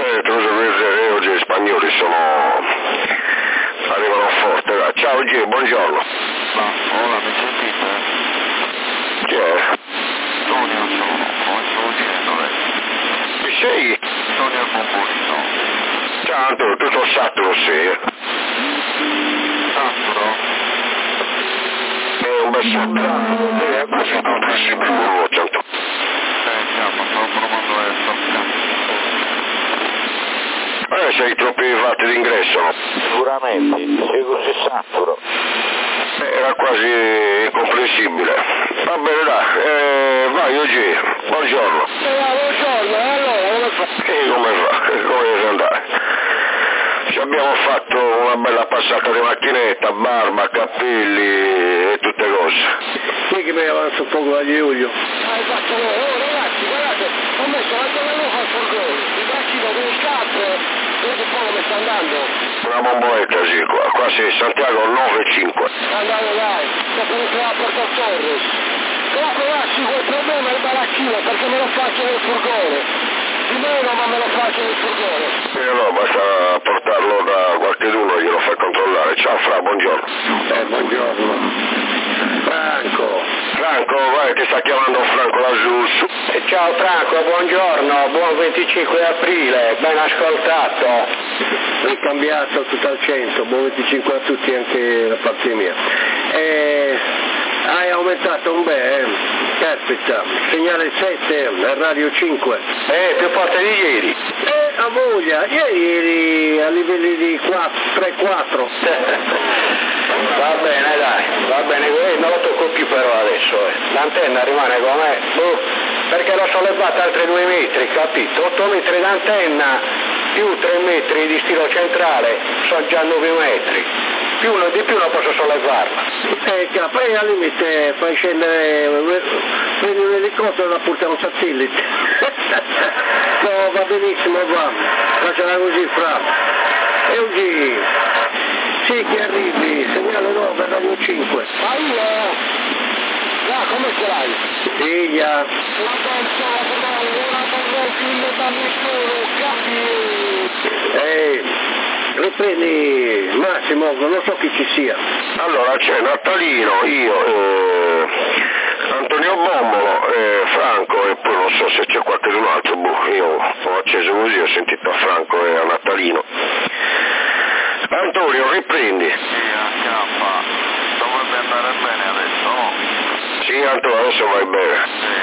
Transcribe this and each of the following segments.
Oggi gli spagnoli arrivano forte. Ciao G, buongiorno. Ora mi sentite? Chi è? Antonio sono, come sto dicendo lei? Chi sei? Antonio il Bombolino. Ciao Antonio, tutto saturo sei. Saturo? È un bel saturo. Così non si più certo. Chiama, stavo provando a stoccare. Sei troppi fatti d'ingresso, no? Sicuramente, sei così saturo. Era quasi incomprensibile. Va bene, dai, vai oggi, buongiorno. Buongiorno, allora come fa? Come fa? Come deve andare? Ci abbiamo fatto una bella passata di macchinetta, barba, capelli e tutte cose. Sì che mi avanza un poco da Giulio. Esatto, ragazzi, guardate, ho messo anche la luce al furgone, il braccino con il capo, vedete un po' come sta andando? Una bomboletta sì, qua sì, Santiago 9,5. Andate dai, dopo che la porta a Torres. Comunque ragazzi, quel problema è il baracchino perché me lo faccio nel furgone. Di meno ma me lo faccio nel furgone. No, basta portarlo da qualcheduno e glielo fai controllare. Ciao Fra, buongiorno. Buongiorno. Franco, vai, ti sta chiamando Franco laggiù. Ciao Franco, buongiorno, buon 25 aprile, ben ascoltato. Ricambiato tutto al 100, buon 25 a tutti anche da parte mia. Hai aumentato un bel, caspita, segnale 7, radio 5. Più forte di ieri. A voglia, ieri eri a livelli di 3-4. Va bene dai, va bene, non lo tocco più però adesso, l'antenna rimane com'è, perché l'ho sollevata altri 2 metri, capito? 8 metri d'antenna più 3 metri di stilo centrale, sono già 9 metri, di più non posso sollevarla. Poi al limite fai scendere, prendi un elicottero da portare un satellite. No, va benissimo, va, facciala così Fra. E oggi sì che arrivi, segnale 9, radio 5. Ma io? Come ce l'hai? Figlia. Riprendi Massimo, non so chi ci sia. Allora c'è Natalino, io, Antonio Bombolo, Franco e poi non so se c'è qualcun altro, io ho acceso così, ho sentito a Franco e a Natalino. Antonio, riprendi. Sì, acchiappa. Dovrebbe andare bene adesso, no? Sì, Antonio, adesso vai bene. Sì,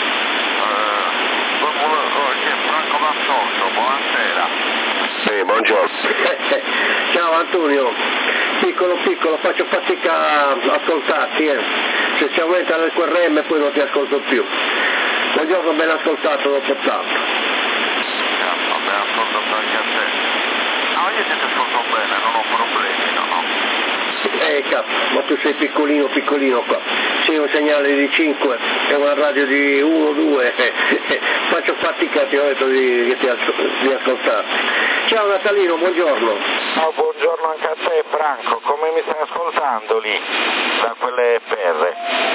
c'è Franco Mazzotto, buonasera. Sì, buongiorno. Ciao Antonio, piccolo, faccio fatica a ascoltarti, Se si aumenta l'QRM poi non ti ascolto più. Buongiorno, ben ascoltato dopo tanto. Ben ascoltato anche a te. No, io ti ascolto bene, non ho problemi, no. Capo, ma tu sei piccolino qua. Sì, un segnale di 5 e una radio di 1-2. Faccio fatica, ti ho detto di ascoltare. Ciao Natalino, buongiorno. Oh, buongiorno anche a te Franco, come mi stai ascoltando lì, da quelle perre?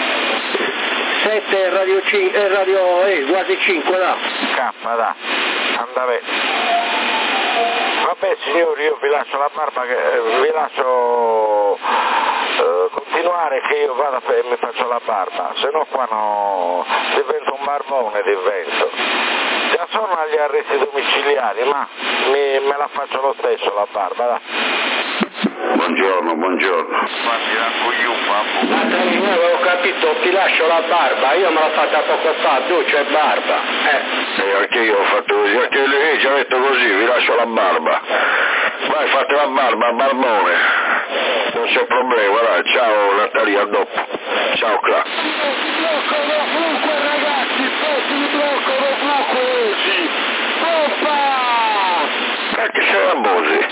7 radio quasi 5 là. Cappa, da, andare. Vabbè signori, io vi lascio la barba, vi lascio continuare che io vado e mi faccio la barba, se no qua divento un barbone, Già sono agli arresti domiciliari, ma me la faccio lo stesso la barba, dai. Buongiorno. Guardi, Natalino, avevo capito, ti lascio la barba, io me l'ho fatta poco fa, duce e barba. Anche io ho fatto così, anche lei ci ha detto così, vi lascio la barba. Vai, fate la barba, barbone. Non c'è problema, dai, ciao Natalia, a dopo. Ciao Cla. Si bloccano ovunque ragazzi, si bloccano ovunque oggi. Oppa! Che sei Rambosi?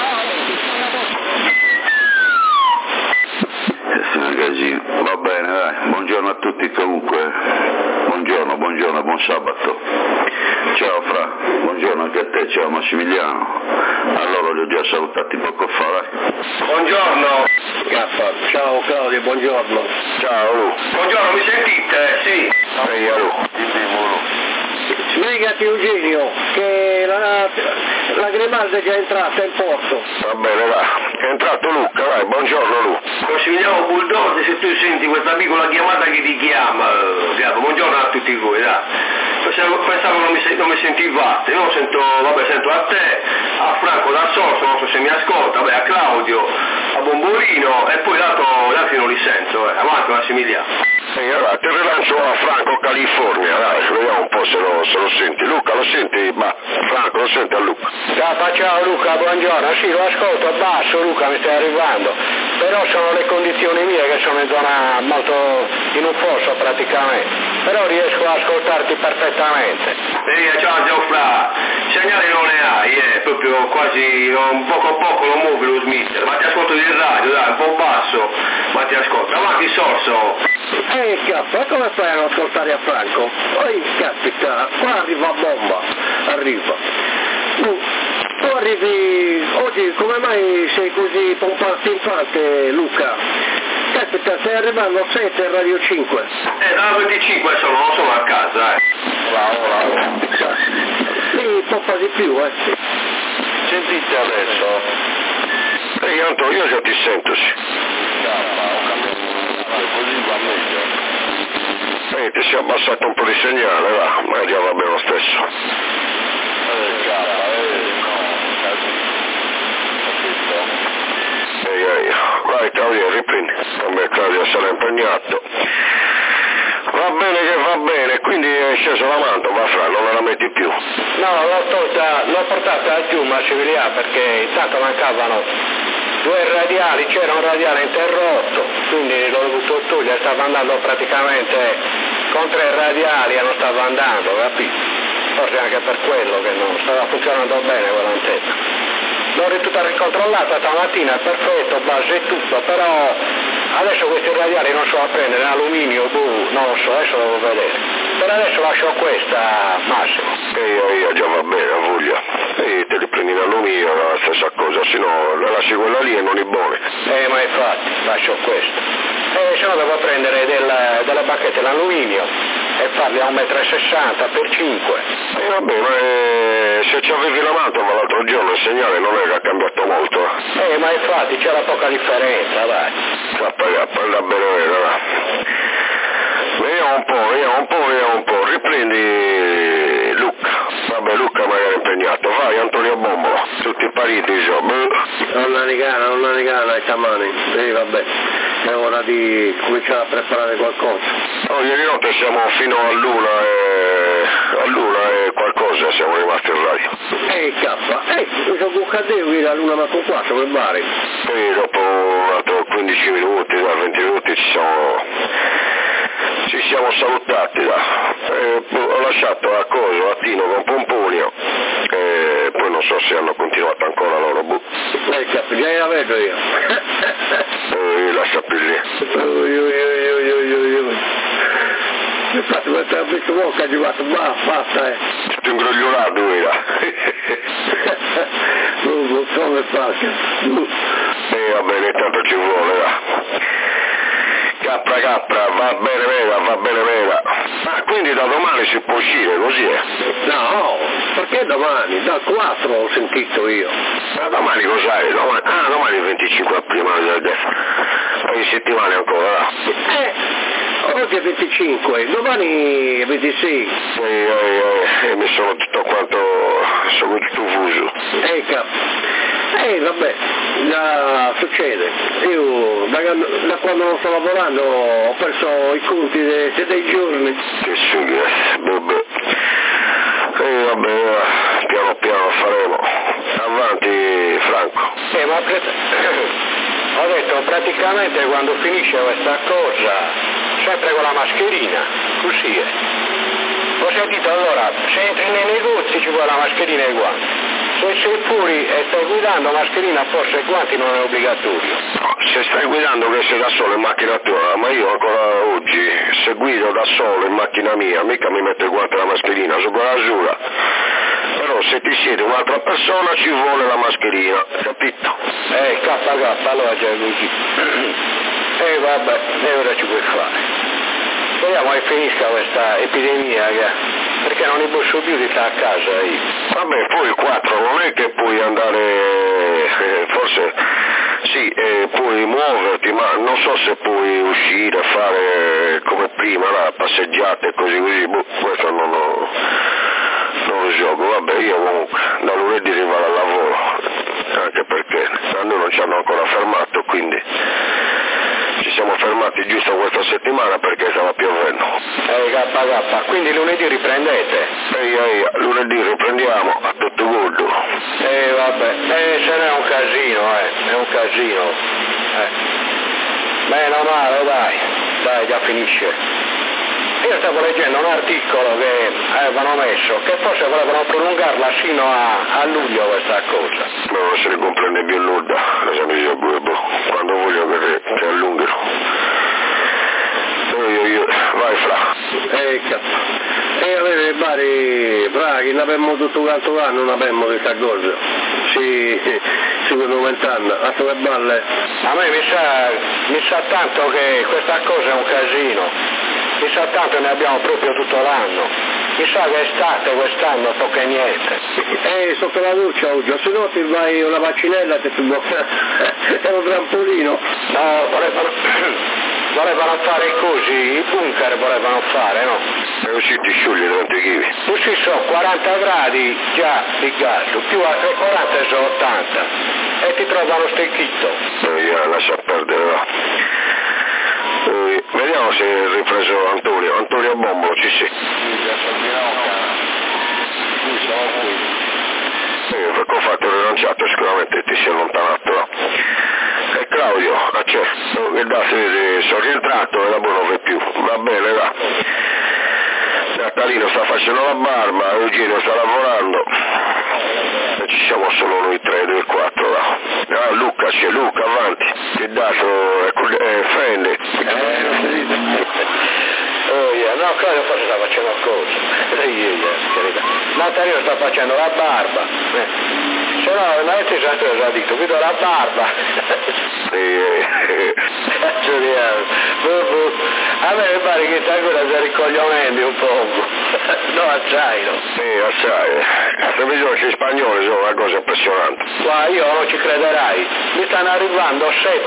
Va bene, dai, buongiorno a tutti comunque, buongiorno, buon sabato. Ciao Fra, buongiorno anche a te, ciao Massimiliano. Allora li ho già salutati poco fa, dai. Buongiorno. Ciao Claudio, buongiorno. Ciao Lu. Buongiorno, mi sentite? Sì. Ehi Lu. Sbrigati Eugenio, che la la Grimaldi è già entrata in porto. Va bene, va. È entrato Luca, vai, buongiorno Luca. Consigliamo Bulldozer, se tu senti questa piccola chiamata che ti chiama, buongiorno a tutti voi, dai. Pensavo non mi sentivate, no? Sento a te, a Franco da Sorso, non so se mi ascolta, a Claudio, a Bombolino e poi gli altri non li sento, avanti Massimiliano. Allora, ti rilancio a Franco California, dai, vediamo un po' se lo senti. Luca, lo senti? Ma Franco, lo senti a Luca? Ciao Luca, buongiorno. Sì, lo ascolto basso, Luca, mi stai arrivando. Però sono le condizioni mie che sono in zona molto in un fosso praticamente. Però riesco a ascoltarti perfettamente. Ciao Geoffra, segnale non ne hai, proprio quasi un poco a poco lo muovi lo smitter, ma ti ascolto di radio, dai, un po' basso, ma ti ascolto. Avanti Sorso. Cazzo, come fai a non ascoltare a Franco? Poi caspita, qua arriva a bomba, arriva. Tu arrivi, oggi come mai sei così pompante Luca? Caspita, stai arrivando a 7 Radio 5. Dalla 25 sono a casa, Bravo. Sì, pompa di più, Sentite adesso. Antonio, io già ti sento, sì. Così va meglio. Ti si è abbassato un po' di segnale, ma già va bene lo stesso. Vai Claudio, riprendi. Vabbè, Claudio sarà impegnato. Va bene che va bene, quindi è sceso la mantova, Fra, non la metti più. No, l'ho portata al più Massimiliano perché intanto mancavano 2 radiali, c'era un radiale interrotto, quindi l'ho dovuto togliere, stava andando praticamente con 3 radiali e non stava andando, capito? Forse anche per quello che non stava funzionando bene quell'antenna. L'ho tutta ricontrollata stamattina, perfetto, base e tutto, però adesso questi radiali non so a prendere in alluminio, non lo so, adesso devo vedere. Per adesso lascio questa, Massimo. Io già va bene, voglia. E te li prendi in alluminio, è la stessa cosa, se no la lasci quella lì e non è buona. Ma infatti, lascio questa. Se no devo prendere delle bacchette in alluminio e farli a 1,60 m per 5. Vabbè, ma se ci avevi la mantova l'altro giorno il segnale non è che ha cambiato molto. Ma infatti c'era poca differenza, dai. Parla bene, va. Vediamo un po'. Riprendi Luca. Vabbè, Luca magari è impegnato. Vai, Antonio Bombola. Tutti pariti, insomma. Non negana ai tamani. Vabbè. È ora di cominciare a preparare qualcosa. Ieri notte siamo fino all'una e qualcosa siamo rimasti in radio. Mi sono bucato io all'una ma con 4 per Bari. Poi dopo 15 minuti, 20 minuti ci siamo salutati ho lasciato a Tino con Pomponio e poi non so se hanno continuato ancora loro. Già la vedo io. Lascia più lì. Infatti questo ha visto che è arrivato, basta Tutto ingrogliolato era. Come faccio? Va bene, tanto ci vuole, Capra, va bene vera. Ma quindi da domani si può uscire, così è? No, perché domani? Da 4 ho sentito io. Ma domani cos'è? Domani è il 25 prima del in settimane ancora. Oggi è 25, domani è 26. Mi sono tutto quanto, sono tutto fuso. Vabbè, succede. Io da quando non sto lavorando ho perso i conti dei giorni. Che suga, vabbè. Vabbè, piano faremo. Avanti Franco. Ho detto praticamente quando finisce questa cosa, sempre con la mascherina, così è. Ho sentito allora, se entri nei negozi ci vuole la mascherina e i guanti. Se sei fuori e stai guidando mascherina, forse i guanti non è obbligatorio. No, se stai guidando che sei da solo in macchina tua, ma io ancora oggi, se guido da solo in macchina mia, mica mi metto i guanti e la mascherina, su quella giura. Però se ti siede un'altra persona ci vuole la mascherina, capito? Allora già è così. Vabbè, e ora ci puoi fare. Speriamo che finisca questa epidemia che perché non li posso più di stare a casa io. Vabbè, poi 4 non è che puoi andare, forse sì, puoi muoverti, ma non so se puoi uscire a fare come prima, passeggiate così, questo non lo gioco. Vabbè, io comunque da lunedì vado al lavoro, anche perché a noi non ci hanno ancora fermato, quindi ci siamo fermati giusto questa settimana perché stava piovendo. K, quindi lunedì riprendete? Lunedì riprendiamo a tutto godo. Vabbè, se ne è un casino, è un casino. Meno male, dai, già finisce. Io stavo leggendo un articolo che avevano messo, che forse volevano prolungarla fino a luglio questa cosa. Ma non se ne comprende più nulla, quando voglio che allunghino. Vai Fra. E avere vari braghi, ne abbiamo tutto quanto l'anno, non abbiamo questa cosa. Si stanno aumentando, a che balle. A me mi sa tanto che questa cosa è un casino. Mi sa tanto ne abbiamo proprio tutto l'anno. Mi sa che estate quest'anno poco e niente. Sotto la doccia oggi, se no ti vai una vaccinella e ti è un trampolino. No, volevano fare così, i bunker volevano fare, no? E così ti sciogli davanti ai chivi. Così sono 40 gradi già di gas, più altri 40 sono 80 e ti trovano stecchito. Lascia perdere, va. Vediamo se è ripreso Antonio Bombolo, ci sì. Perché ho fatto il rilanciato, sicuramente ti si è allontanato, no? E Claudio, c'è, sono rientrato e la buona non più, va bene, va. Natalino sta facendo la barba, Eugenio sta lavorando, e ci siamo solo noi 3, 2, 4, va. Luca, c'è Luca, avanti, il dato è Fendi. No, Claudio forse sta facendo cosa. Natalino sta facendo la barba. Se no, non è già detto, vedo la barba. A me mi pare che sta cosa sia ricoglionendo un po'. No, assai, no? Assai. Se bisogna che in spagnolo sono una cosa impressionante. Qua io non ci crederai. Mi stanno arrivando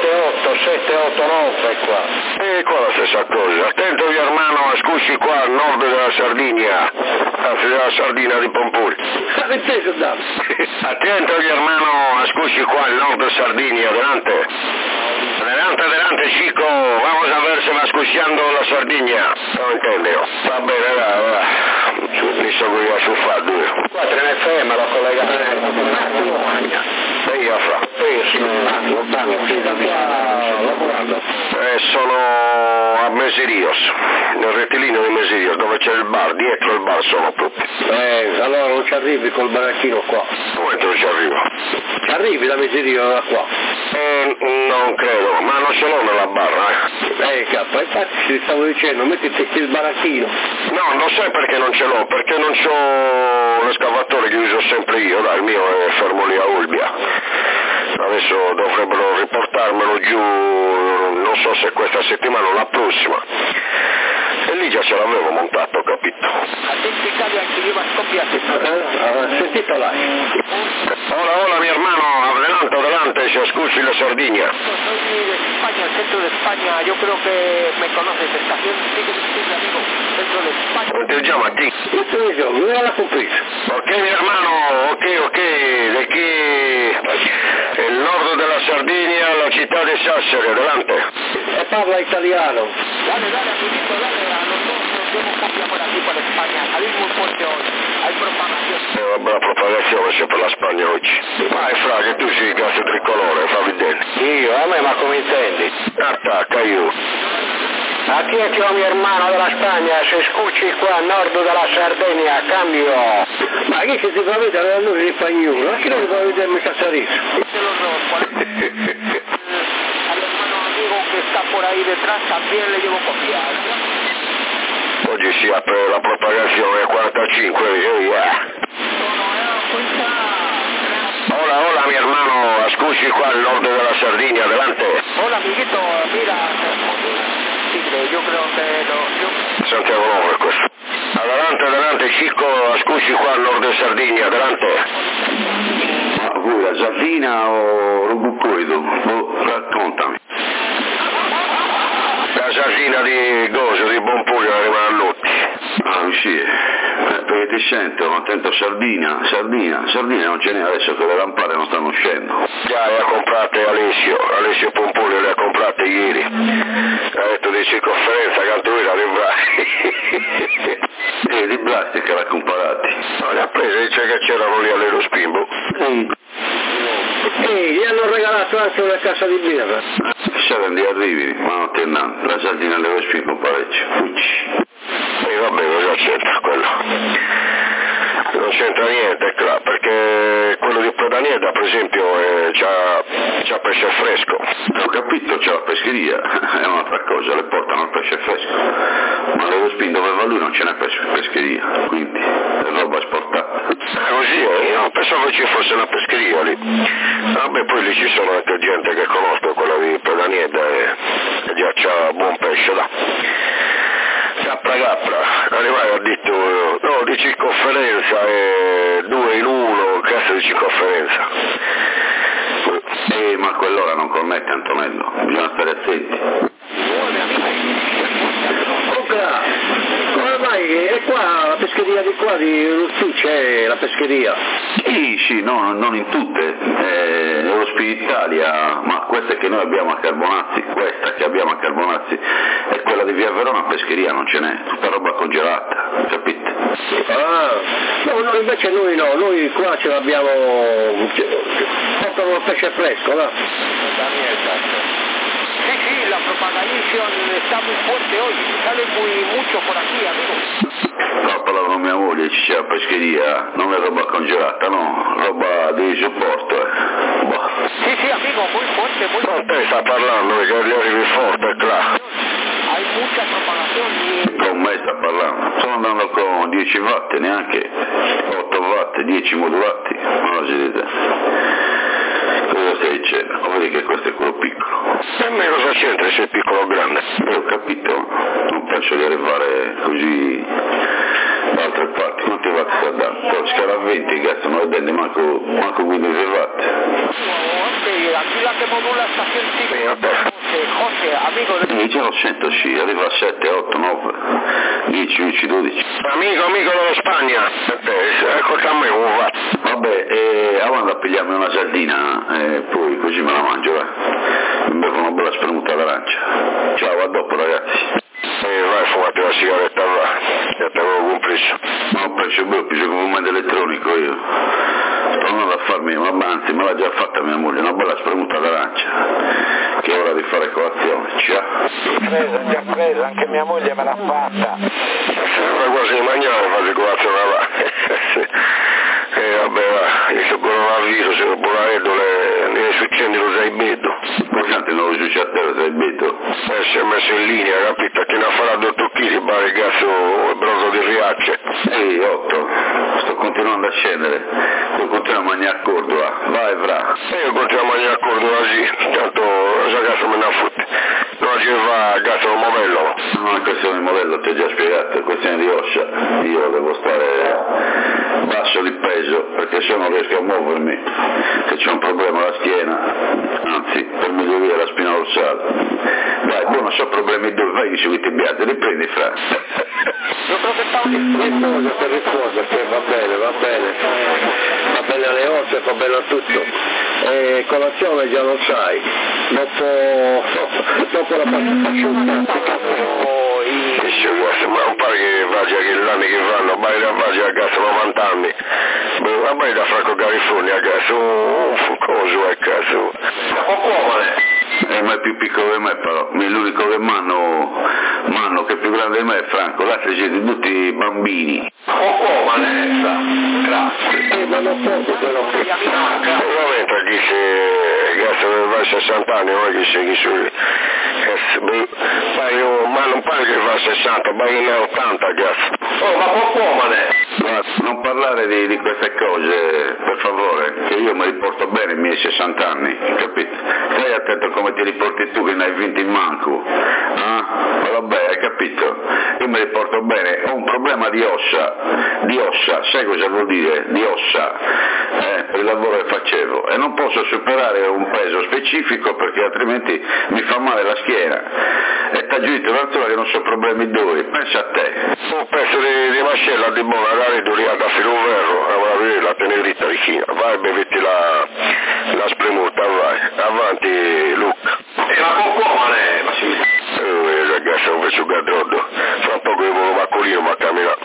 7-8-9 qua. Qua la stessa cosa. Attento mio hermano, scusi qua al nord della Sardegna. Anzi, della Sardina di Pompuri. Attento mio hermano, scusi qua al nord de Sardegna, adelante. Adelante chico, vamos a ver se va escuchando la Sardegna. No entiendo. Va bene, va. Mi sono io a sofà, due. 4 FM l'ho collegato. E io Fra. Sono a Mesirios, nel rettilineo di Mesirios, dove c'è il bar, dietro il bar sono tutti. Allora non ci arrivi col baracchino qua. Come non ci arrivo? Ci arrivi da Mesirio da qua? Non credo, ma non ce l'ho nella barra, Infatti ti stavo dicendo, mettiti il baracchino. No, non sai perché non ce l'ho, perché non c'ho l'escavatore che uso sempre io, il mio è fermo lì a Olbia. Adesso dovrebbero riportarmelo giù, non so se questa settimana o la prossima. E lì già ce l'avevo montato, capito? Sentito là. Hola, mi hermano, adelante, se escuchi la Sardegna. Soy de España, centro de España, yo creo que me conoces, estación amigo, centro de España. ¿Cómo te llamas, ti? Yo, no la compresa. Ok, mi hermano, ok, de aquí, el norte de la Sardegna, la città di Sassari, adelante. E parla italiano. Dale, amiguito, dale, a nosotros tenemos copia por aquí, por España, salir muy fuerte hoy, hay propagación. Una buona propagazione c'è per la Spagna oggi. Vai Fra, che tu sei gas tricolore, fammi vedere. Io, a me, ma come intendi? Attacca io. A ti è mio hermano della Spagna, se scucci qua a nord della Sardegna, cambio. Ma chi si fa vedere a noi in spagnolo? Ma chi non si fa vedere in Casaris? Al hermano amigo que está por ahí detrás también le llevo copia. Oggi si apre la propagazione 45, Hola, mi hermano, scusi qua al nord della Sardegna, adelante. Hola, amiguito, mira, Tigre, yo creo que Santiago Nove questo. Adelante, Cicco, scusi qua al nord di Sardegna, adelante. Ma voi la sardina o lo buccoido? Raccontami. La sardina di Goso, di Buonpuglia, arriva a Lotti. Ah, sì, perché ti sento, attento sardina non ce n'è adesso che le lampade non stanno uscendo. Già, le ha comprate Alessio Pompuglio, le ha comprate ieri. Ha detto di circonferenza, canto lui la librati. Di plastica l'ha comparati. No, le ha prese, dice che c'erano lì all'Erospimbo. Gli hanno regalato anche una cassa di birra. Saranno di arrivi, ma non ti andando, la sardina le spingo parecchio. E vabbè, cosa c'entra quello? Non c'entra niente, claro, perché quello di Prodanieda, per esempio, c'ha pesce fresco. Ho capito, c'è la pescheria, è un'altra cosa, le portano il pesce fresco. Ma l'Eurospin dove va lui non ce n'è pescheria, quindi è roba esportata. Così, io pensavo ci fosse una pescheria lì. Vabbè, poi lì ci sono anche gente che conosco, quella di Prodanieda, e già c'ha buon pesce là. Capra, arrivai ho detto, no, di circonferenza, 2 in 1, cazzo di circonferenza. Ma a quell'ora non connette Antonello, bisogna stare attenti. Come mai? È qua la pescheria di qua di Russi c'è la pescheria? Sì, no, non in tutte, l'Eurospin Italia, ma questa che noi abbiamo a Carbonazzi, è quella di Via Verona, pescheria non ce n'è, tutta roba congelata, capite? No, invece noi no, noi qua ce l'abbiamo, portano il pesce fresco, no? Sí, la propaganda está muy fuerte hoy, sale mucho por aquí, amigo. No, parlavo con mia moglie, c'è la pescheria, non è roba congelata, no, roba di supporto, Boh. Sí, amigo, muy fuerte, muy fuerte. Te sta parlando, che gli arrivi forte, claro. Hay mucha propagación. Con me sta parlando, sto andando con 10 watt, neanche 8 watt, 10 modulati, non si dite. Cosa stai dicendo? Non vedi che questo è quello piccolo. E me cosa c'entra se è piccolo o grande? Ho capito, non penso di arrivare così da altre parti, quanti watt sta dando? Poi scala a 20, cazzo, non dipende manco 15 watt. Aquí la que modula estación sigue. José, amigo. Già lo sento, sì, arriva a 7, 8, 9, 10, 11, 12. Amico dello Spagna, ecco a me un watt. Vabbè, avanti a pigliarmi una sardina, poi così me la mangio, va. Mi bevo una bella spremuta d'arancia. Ciao, a dopo ragazzi. Vai, fumate la sigaretta, va. Che te avevo compreso. Non ho preso come fumante elettronico io. Sto andando a farmi una banzi, me l'ha già fatta mia moglie, una bella spremuta d'arancia. Che è ora di fare colazione, ciao. Già presa, anche mia moglie me l'ha fatta. Sembra quasi di mangiare, fare colazione là. Vabbè, va, io sono coronavirus, se non Bonaretto ne succede lo saibetto. Portante non lo succede a te, lo saibetto. Si è messo in linea, capito? Che ne farà 2 kg, pare che il brodo di Riace. 8, sto continuando a scendere, sto continuando a mangiare a Cordova, vai fra. Io continuo a mangiare a Cordova, sì, tanto la casa me ne affotte. Non ci va a casa un modello. No, è questione di modello, ti ho già spiegato, è questione di ossia. Io devo stare basso di peso, perché se non riesco a muovermi, se c'è un problema alla schiena, anzi, per migliorare la spina dorsale. Dai, buono, so problemi dove vai di seguite bianche, riprendi fra. Yo creo que está Risposa, va bene alle ossa, va bene a tutto. Colazione già lo sai, dopo la passata. Ma non pare che vada che l'anni che vanno, ma in vasi a gas 90 anni. Ma mai da Franco Garifoni a gas, un coso a caso. Ma è più piccolo di me però, l'unico che m'hanno che è più grande di me è Franco, l'altro siete tutti bambini. Grazie. Ma non posso però. Ovviamente chi se gas va a 60 anni, non è che se chi su ma non pare che va a 60, ma in 80 gas. Non parlare di queste cose, per favore, che io mi riporto bene i miei 60 anni, capito? Stai attento come ti riporti tu che ne hai vinto in manco. Ma vabbè, hai capito? Io mi riporto bene, ho un problema di ossa, sai cosa vuol dire? Di ossa, per il lavoro che facevo, e non posso superare un peso specifico perché altrimenti mi fa male la schiena. E t'ha giunto l'altura che non so problemi duri, pensa a te. Un pezzo di mascella di buona magari duriata fino a un verro, avrà vedere la tenerita vicina, vai bevetti la spremuta, vai, avanti Luca. E la cocco è, Massimiliano? Ragazzi, non vedo gadroddo, fra un po' che volo maccolino ma cammina.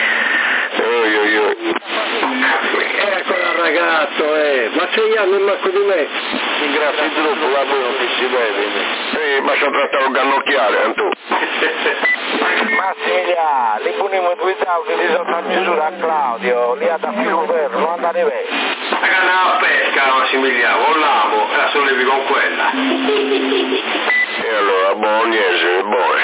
Ecco il ragazzo, ma 6 anni in manco di me. Grazie troppo, va bene, non si vede. Ma sono trattato un gannocchiale, Antù. Massimiliano, li punimo due tavoli di sotto a misura a Claudio, lì ad affilo vero, non andare via. La canna a pesca, Massimiliano, volamo, e la sollevi con quella. E allora, buonese, buone.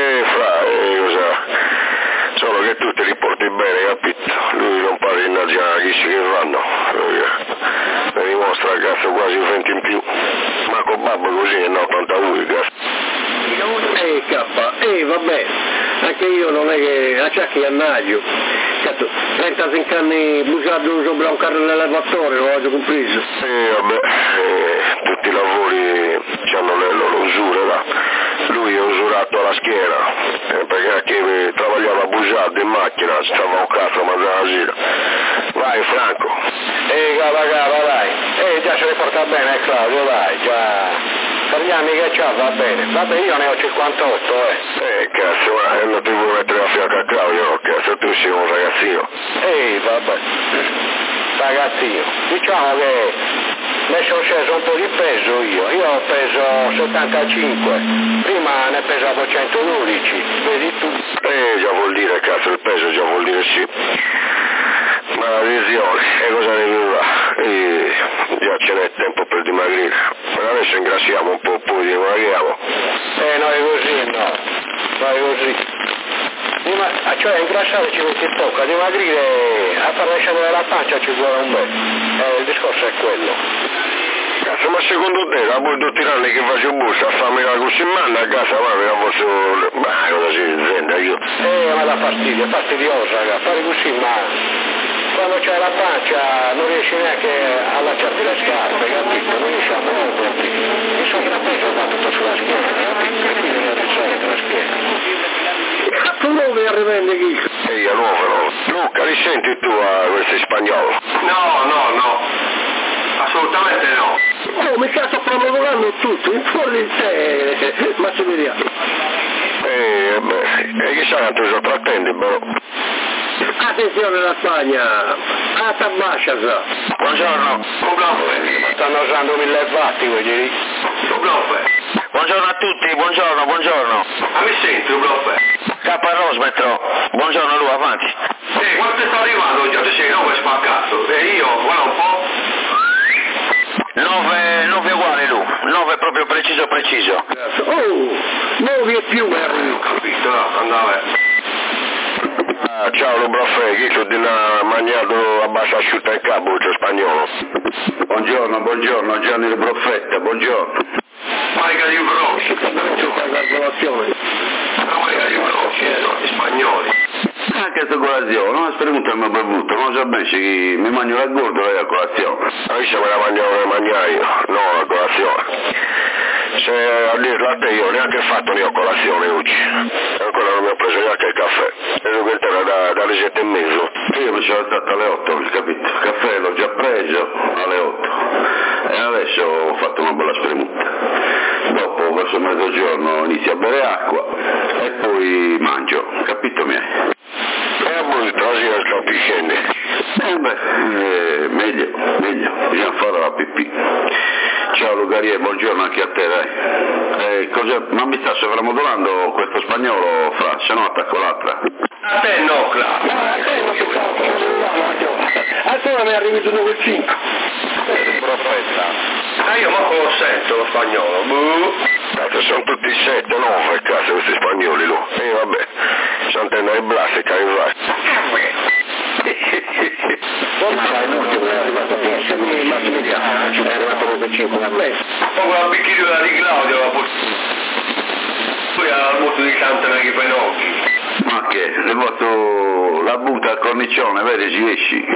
Cosa? Solo che tu te li porti bene, capito? Lui non parla innanzi a chi che vanno. Mi dimostra cazzo quasi 20 in più. Ma con babbo così è 82, cazzo. Vabbè, anche io non è che a ciacchi annaglio. Cazzo, 35 anni bugiato sopra un carro dell'elevatore, lo ho compreso. Vabbè, tutti i lavori hanno le loro usure, va. Lui è usurato alla schiena, perché anche travagliava bugiato in macchina, stava un cazzo a mangiare la sera. Vai Franco. Cava, dai. Già se ne porta bene Claudio, dai, già. Per gli anni che c'ha va bene. Vabbè, io ne ho 58, cazzo, ma non ti vuoi mettere a fianco a Claudio, no? Cazzo, tu sei un ragazzino. Vabbè. Ragazzino. Diciamo che mi sono sceso un po' di peso io peso 75, prima ne pesavo 112, vedi tu? Già vuol dire, cazzo, il peso già vuol dire sì. Ma la visione, e cosa ne viva? Già ce n'è tempo per dimagrire. Ma adesso ingrassiamo un po', poi dimagriamo. Noi così no, noi così. Cioè ingrassare ci metti poco, a dimagrire, a far scendere la pancia ci vuole un bel. Il discorso è quello. Cazzo, ma secondo te, da voi 2 anni che faccio busta, a farmi la così manda a casa, ma me la posso... Ma cosa si intende io? Ma dà fastidio, è fastidiosa, fare così, ma quando c'è la pancia non riesci neanche a allacciarti le scarpe, capito? Non riesci a muoverti. Insomma, la peso va tutto sulla schiena, capito? E quindi non risolve la schiena. Tu non mi rivendichi. Io nuovo, no? Luca, li senti tu a questi spagnolo? No. Assolutamente no. Mi sto promulgando tutto, in fuori di te, Massimiliano. Chissà quanto sono trattendi, però. Attenzione la Spagna, a Tabascia. Buongiorno. Stanno usando 1000 watti, voglio dire. Buongiorno a tutti, buongiorno. Ma mi senti, K. Rosmetro, buongiorno lui, avanti. Quanto sta arrivando già? Sei 9 spaccato. E io, guarda un po'. 9 uguale lui, 9 proprio preciso. 9 e più, Ho capito, andava. Ciao Lubrafè, chi tu di una mangiato abbastanza asciutta in capo, c'è spagnolo. Buongiorno, Gianni Lubrafetta, buongiorno. Marica di Brocchi. Marica di Brocchi, gli spagnoli. Anche questa colazione, non spremuta il mio bevuto, non so bene se mi mangio la gorda o la colazione. Adesso me la mangiare io, no la colazione. Se a dirla a te io neanche fatto ne ho colazione oggi, ancora non mi ho preso neanche il caffè, vedo che era dalle 7:30. Io mi sono alzato alle 8, capito? Il caffè l'ho già preso alle 8 e adesso ho fatto una bella spremuta. Dopo verso mezzogiorno inizio a bere acqua e poi mangio, capito miei? E a voi trasina il capiscende. Meglio, bisogna fare la pipì. Ciao Lugarie, buongiorno anche a te, dai. Ma mi sta sovramodulando questo spagnolo, Fra, se no attacco l'altra. A te no, Claudio. Ancora mi è arrivato 9,5. Profeta. Io manco lo sento lo spagnolo. Cazzo, sono tutti 7, 9, cazzo, questi spagnoli, lui. E vabbè, Sant'Anna e Blasica, e vai. Non sai, l'ultimo è arrivato a 10, Massimiliano, è arrivato 9,5 a me. poco la bicchiera di Claudio, poi al moto di Santana che fai occhi. Ma che? Le butto la butta al cornicione, vedi, ci esci.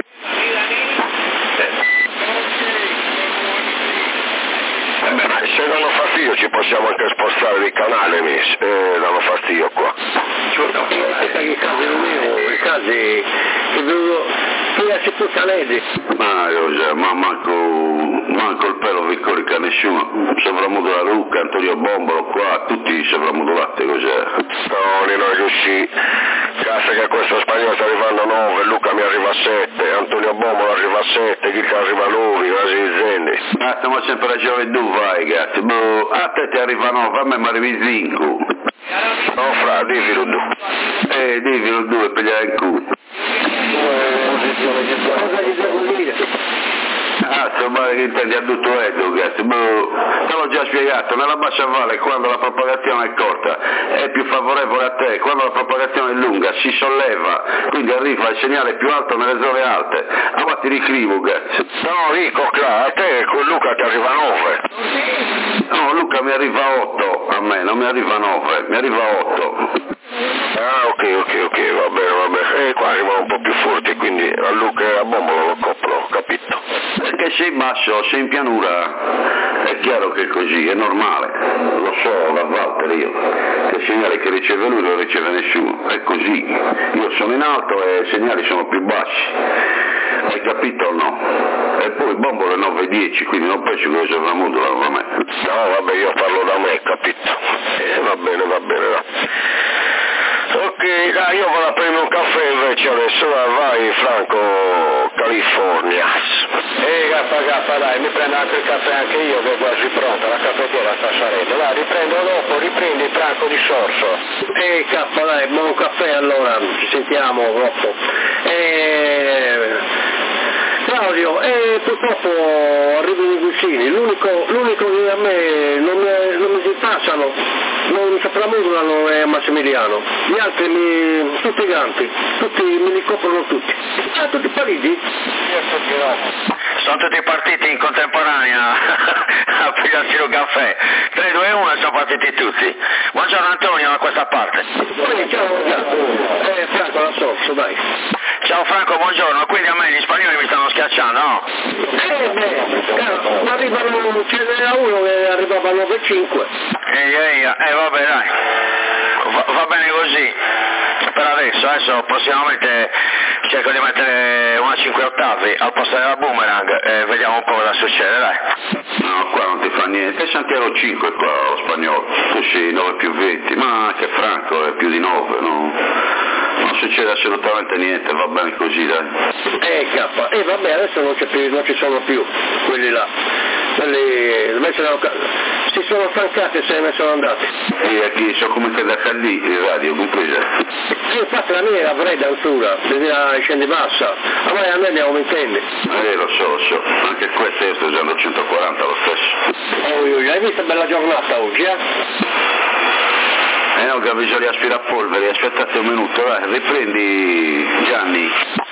Se danno fastidio ci possiamo anche spostare di canale, danno fastidio qua. Che casi non io, i casi che vedo che si Canedi. Ma io già, ma manco il pelo vi corica nessuno, soprammodulato Luca, Antonio Bombolo, qua, tutti soprammodulati, cos'è? No, non riuscì. Cazzo che questo spagnolo sta arrivando a 9, Luca mi arriva a 7, Antonio Bombolo arriva a 7, Chicca arriva a 9, quasi i zendi. Ma sempre la gioventù vai, cazzo, a te ti arriva 9, a me mi arrivi 5. No, fra, divilo 2. Divilo 2 per gli culo. Cosa gli devo dire? Male che intendi a tutto Edo, cazzo, te l'ho già spiegato, nella bassa valle quando la propagazione è corta è più favorevole a te, quando la propagazione è lunga si solleva, quindi arriva il segnale più alto nelle zone alte. Allora ti riscrivo, cazzo. No, dico, a te con Luca ti arriva 9. No, Luca mi arriva 8, a me non mi arriva 9, mi arriva 8. Ah, ok, va bene. Qua arrivano un po' più forti, quindi a Luca e a Bombolo lo copro, ho capito. Perché sei basso, sei in pianura, è chiaro che è così, è normale, lo so, da Walter io, che il segnale che riceve lui non riceve nessuno, è così, io sono in alto e i segnali sono più bassi, hai capito o no? E poi Bombolo è 9,10, quindi non penso che lo sopravmodulano da me. No, vabbè, io parlo da me, capito? Va bene, va. Ok, dai, io vado a prendere un caffè invece adesso, vai Franco, California. Gaffa, dai, mi prendo anche il caffè anche io che è quasi pronta, la caffettiera sta salendo. Dai, riprendo dopo, riprendi Franco di Sorso. Cappa, dai, buon caffè allora, ci sentiamo dopo. Claudio, purtroppo arrivano i vicini, l'unico che a me non mi si passano, non soprammodulano è Massimiliano, gli altri tutti ganti, tutti me li coprono tutti. Ah, tutti pallidi? Sono tutti partiti in contemporanea a pigliarsi un caffè. 3, 2, 1 sono partiti tutti. Buongiorno Antonio da questa parte. Ciao, Franco, la Sorso, dai. Ciao Franco, buongiorno. Quindi a me gli spagnoli mi stanno schiacciando, no? Arrivano, ce n'era uno che arrivava a 9,5. Vabbè dai. Va bene così. Per adesso prossimamente cerco di mettere una 5 ottavi al posto della boomerang e vediamo un po' cosa succede, dai. No, qua non ti fa niente, Santiago 5 qua lo spagnolo, tu sei 9 più 20, ma che Franco è più di 9, no? Non succede assolutamente niente, va bene così, dai. Kappa, vabbè, adesso non ci sono più quelli là. Si sono stancati e se ne sono andati. E chi sono come che da lì, il radio, compresa? Infatti la mia era fredda ancora, scendi bassa, ma a me andiamo intendi. Lo so, anche questo io sto usando 140 lo stesso. Hai visto bella giornata oggi, no, che bisogna aspirapolvere, aspettate un minuto, dai, riprendi Gianni.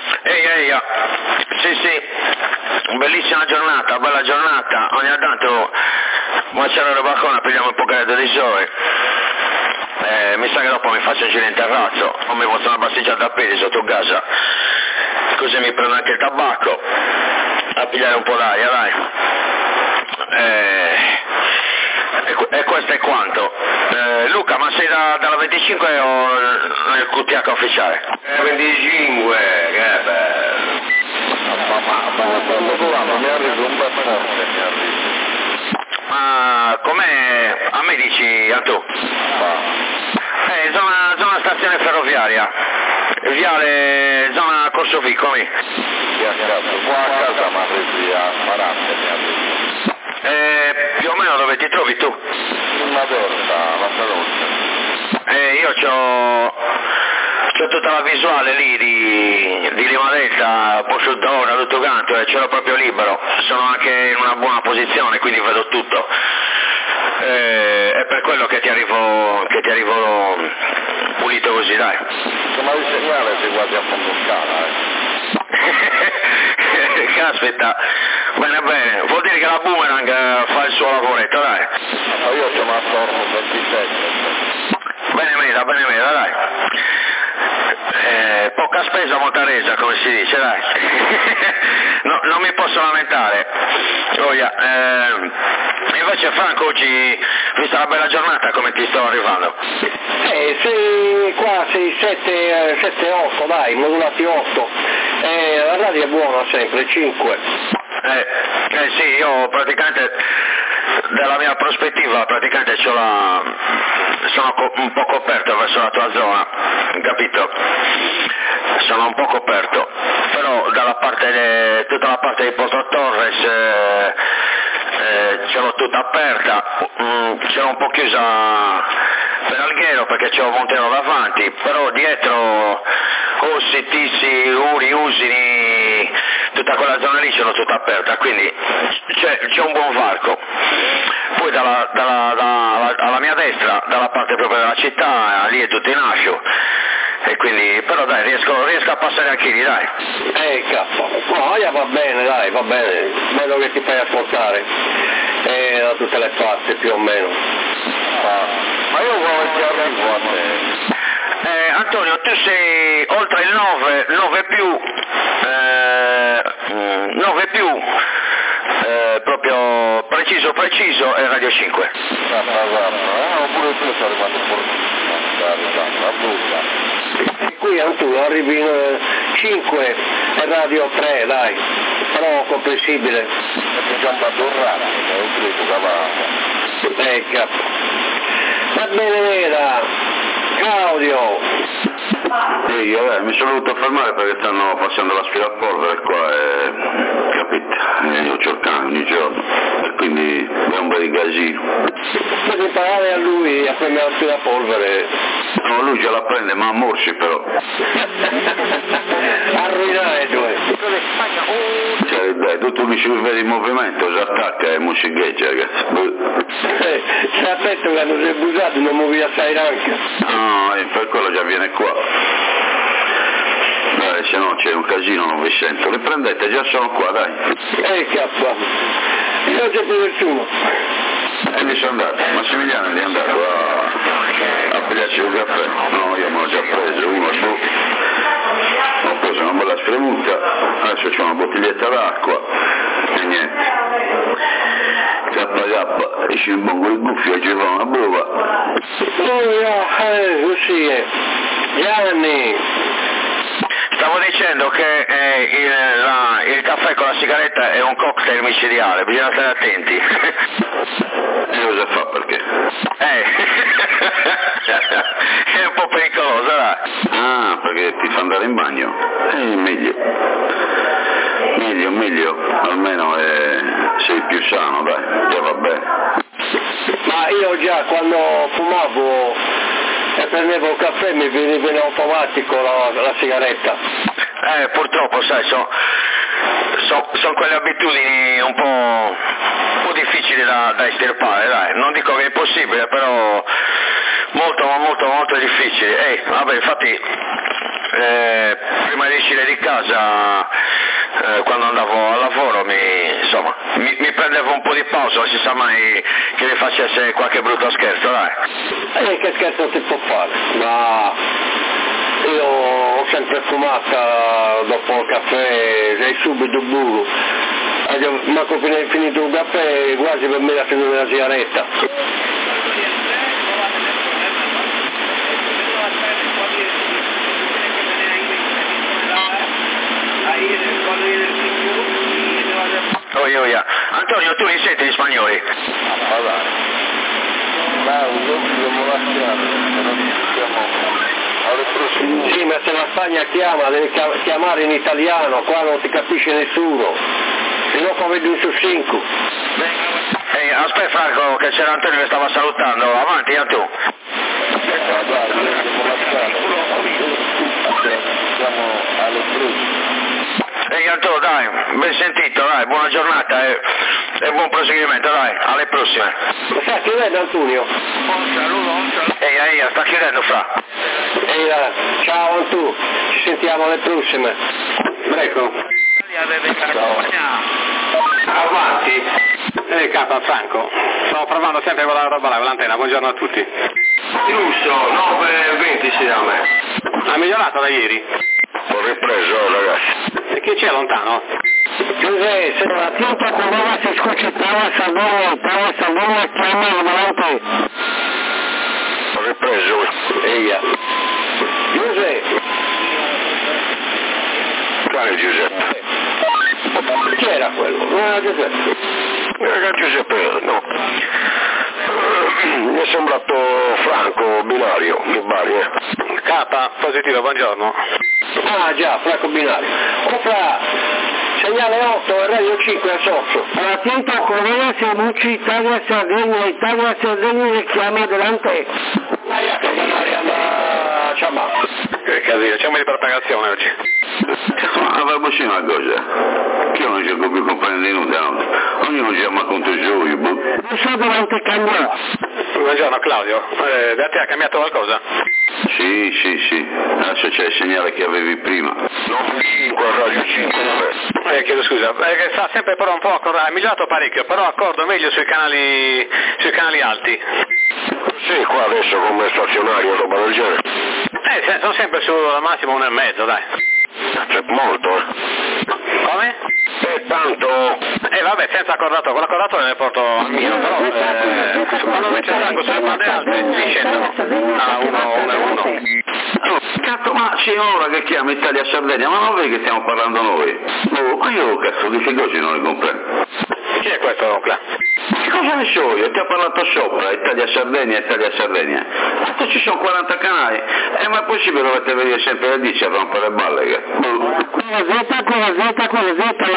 Sì, bellissima giornata, bella giornata, ogni tanto mangiare la balcone, pigliamo un pochetto di sole. Mi sa che dopo mi faccio un giro in terrazzo o mi faccio una passeggiata a piedi sotto casa, così mi prendo anche il tabacco a pigliare un po' d'aria, dai. E questo è quanto. Luca, ma sei dalla 25 o nel QTH ufficiale? 25, che bello. Mi arrivo un bel forte, Ma com'è? A me dici, a tu? Zona stazione ferroviaria, viale, zona Corso Piccoli. Qua a casa ma arrivi a 40 mi arrivo. Più o meno dove ti trovi tu? Una torta, la salute. Io c'ho tutta la visuale lì di Lima Delta, Posciutora, tutto quanto, e ce l'ho proprio libero, sono anche in una buona posizione, quindi vedo tutto. È per quello che ti arrivo pulito così, dai. Ma il segnale sei quasi a fondo scala, Caspita, Bene, bene, vuol dire che la Boomerang fa il suo lavoretto, dai. Io sono attorno 27. Bene Meda, dai. Poca spesa, molta resa, come si dice, dai. No, non mi posso lamentare. Invece Franco, oggi, vista la bella giornata, come ti sto arrivando? Qua 7, 8, dai, modulati 8. La radio è buona sempre, 5. Sì, io praticamente, dalla mia prospettiva, praticamente sono un po' coperto verso la tua zona, capito? Sono un po' coperto, però tutta la parte di Porto Torres ce l'ho tutta aperta, ce l'ho un po' chiusa per Alghero perché c'ho Montero davanti, però dietro Ossi, Tissi, Uri, Usini, tutta quella zona lì ce l'ho tutta aperta, quindi c'è un buon varco. Poi alla mia destra, dalla parte proprio della città, lì è tutto in ascio. E quindi, però dai, riesco a passare anche lì, dai. No, va bene, dai, va bene, bello che ti fai ascoltare, da tutte le parti più o meno. Ma io come ti arrivo a te? Antonio, tu sei oltre il 9 più, proprio preciso, è Radio 5. Oppure tu sei arrivato E qui Antonio arrivi in 5 e Radio 3, dai, però comprensibile. Perché già andato rapido, è un grido davanti. Va bene, Vera, Claudio. Sì, mi sono dovuto fermare perché stanno passando l'aspirapolvere qua capite? Io c'ho il cane ogni giorno e quindi è un bel casino. Devi imparare a lui a prendere l'aspirapolvere. No, lui ce la prende, ma a morsi però. Arruinare due. Cioè, dai, tutto mi si vede in movimento, si attacca e musicheggia, ragazzi. Se aspetto quando sei busato non muovi assai ranca. No, per quello già viene qua. Dai, se no c'è un casino, non vi sento. Le prendete, già sono qua, dai. Cappa. Non c'è più nessuno. E mi sono andato, Massimiliano è andato a pigliarci un caffè. No, io me l'ho già preso, uno su. Ho preso una bella spremuta, adesso c'è una bottiglietta d'acqua e niente. K, esci un po' con il buffio e ci fa una prova. Così è. Gianni. Stavo dicendo che il caffè con la sigaretta è un cocktail micidiale, bisogna stare attenti. E cosa fa perché? È un po' pericoloso, dai. Ah, perché ti fa andare in bagno? Meglio, almeno sei più sano, dai, già va bene. Ma io già quando fumavo e prendevo il caffè mi veniva in automatico la sigaretta. Purtroppo sai, sono quelle abitudini un po' difficili da estirpare, dai. Non dico che è impossibile, però molto difficili. Vabbè, infatti prima di uscire di casa, quando andavo al lavoro mi prendevo un po' di pausa, non si sa mai che mi facesse qualche brutto scherzo, dai. Che scherzo si può fare? Ma io ho sempre fumata dopo il caffè, sei subito burro. Manco finito un caffè, quasi per me la fine della sigaretta. Antonio, tu li senti gli spagnoli? Sì, ma se la Spagna chiama, devi chiamare in italiano, qua non ti capisce nessuno, se no poi vedi un su 5. Aspetta Franco, che c'era Antonio che stava salutando, avanti Antonio. Siamo alle Bruzze. Antonio, dai, ben sentito, dai, buona giornata e buon proseguimento, dai, alle prossime. Sta chiudendo Antonio? Un saluto. Sta chiudendo Fra. Ciao Antonio, ci sentiamo alle prossime. Prego. Ciao. Avanti. Capa, Franco, sto provando sempre quella roba là, l'antenna, buongiorno a tutti. Giusto, 9:20 si da me. Ha migliorato da ieri? Ho ripreso, ragazzi. E chi c'è lontano? Giuseppe, se la tinta quando si scoccittava Salvini chiama il volante. Ho ripreso. Eia. Giuseppe. Quale Giuseppe? Chi era quello? Non era Giuseppe. Era Giuseppe, no. Mi è sembrato Franco Binario, che Bari, Capa, positivo, buongiorno. Ah già, Franco Binario. Fra, segnale 8 e radio 5 a Sozzo. La tinta quando si mucci Italia Sardegna chiama delante. Ciao. Che casino, c'è un po' di propagazione oggi. Ma facciamo una cosa, che io non cerco più comprendere nulla, ognuno chiama contro i suoi, Non so davanti cambia. Buongiorno Claudio, da te ha cambiato qualcosa? Sì, adesso c'è il segnale che avevi prima. 95 a radio 5. Chiedo scusa, che sta sempre però un po' ha migliorato parecchio, però accordo meglio sui canali alti. Sì, qua adesso come stazionario, roba del genere. Sono sempre sul massimo 1,5, dai. C'è molto, Come? Tanto. Vabbè, senza accordato, con l'accordato ne porto a mio, però quando invece salgo sulle bande alte mi scendono a 1,1. Cazzo, ma c'è un'ora che chiama Italia Sardegna, ma non vedi che stiamo parlando noi? Ma io cazzo di che cose non le comprendo. Chi è questo qua? Che cosa ne so io? Ti ho parlato sopra, Italia Sardegna. Ma ci sono 40 canali, ma è possibile dovete venire sempre da dice a rompere balle che? Quella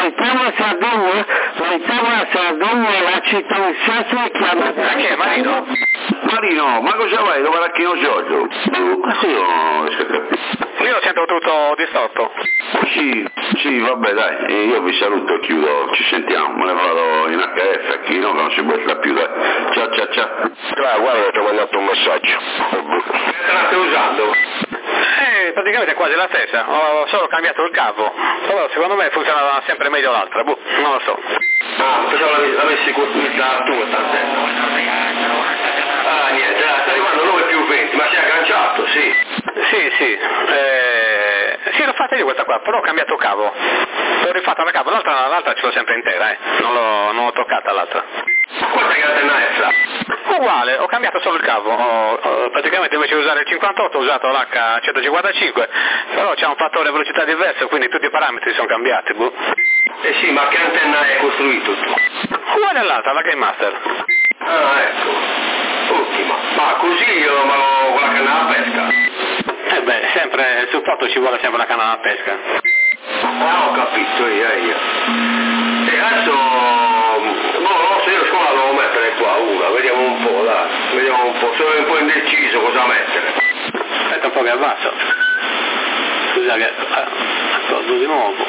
l'Italia Sardegna la città in Sasso chiama. Chi è Marino? Marino, ma cosa vai? Dove era Chino Giorgio? Questo io non riesco a capire. Io sento tutto distorto. Sì, vabbè dai, io vi saluto e chiudo, ci sentiamo, me ne vado in HF, chi no non si butta più, dai. Ciao. Guarda, ti ho mandato un messaggio. Che state usando? Praticamente è quasi la stessa, ho solo cambiato il cavo, però secondo me funziona sempre meglio l'altra, non lo so. Ah, pensavo l'avessi customizzata tu l'antenna. Ah, niente, sta arrivando 9+20, ma si è agganciato, sì. Sì, l'ho fatta io questa qua, però ho cambiato cavo, l'ho rifatta la cavo, l'altra ce l'ho sempre intera, non l'ho toccata l'altra. Quanta che antenna è, Fra? Uguale, ho cambiato solo il cavo, praticamente invece di usare il 58 ho usato l'H155, però c'è un fattore velocità diverso, quindi tutti i parametri sono cambiati. Eh sì, ma che antenna è costruito tu? Uguale all'altra, la Game Master. Ah, ecco, ottima. Ma così io con la canna da pesca? Sempre, il supporto ci vuole sempre la canna da pesca. Ah, ho capito, io. E adesso, non so, io a scuola devo mettere qua una, vediamo un po', sono un po' indeciso cosa mettere. Aspetta un po' che abbasso. Scusa che accordo di nuovo.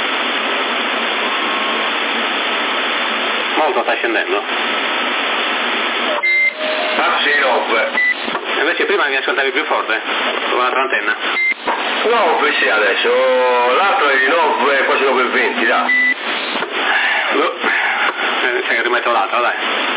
Molto sta scendendo. Ah sì, 9. Invece prima mi ascoltavi più forte, con un'altra antenna. 9 sì adesso, l'altro è di 9, quasi 9,20, dai. Se che rimetto l'altra, dai.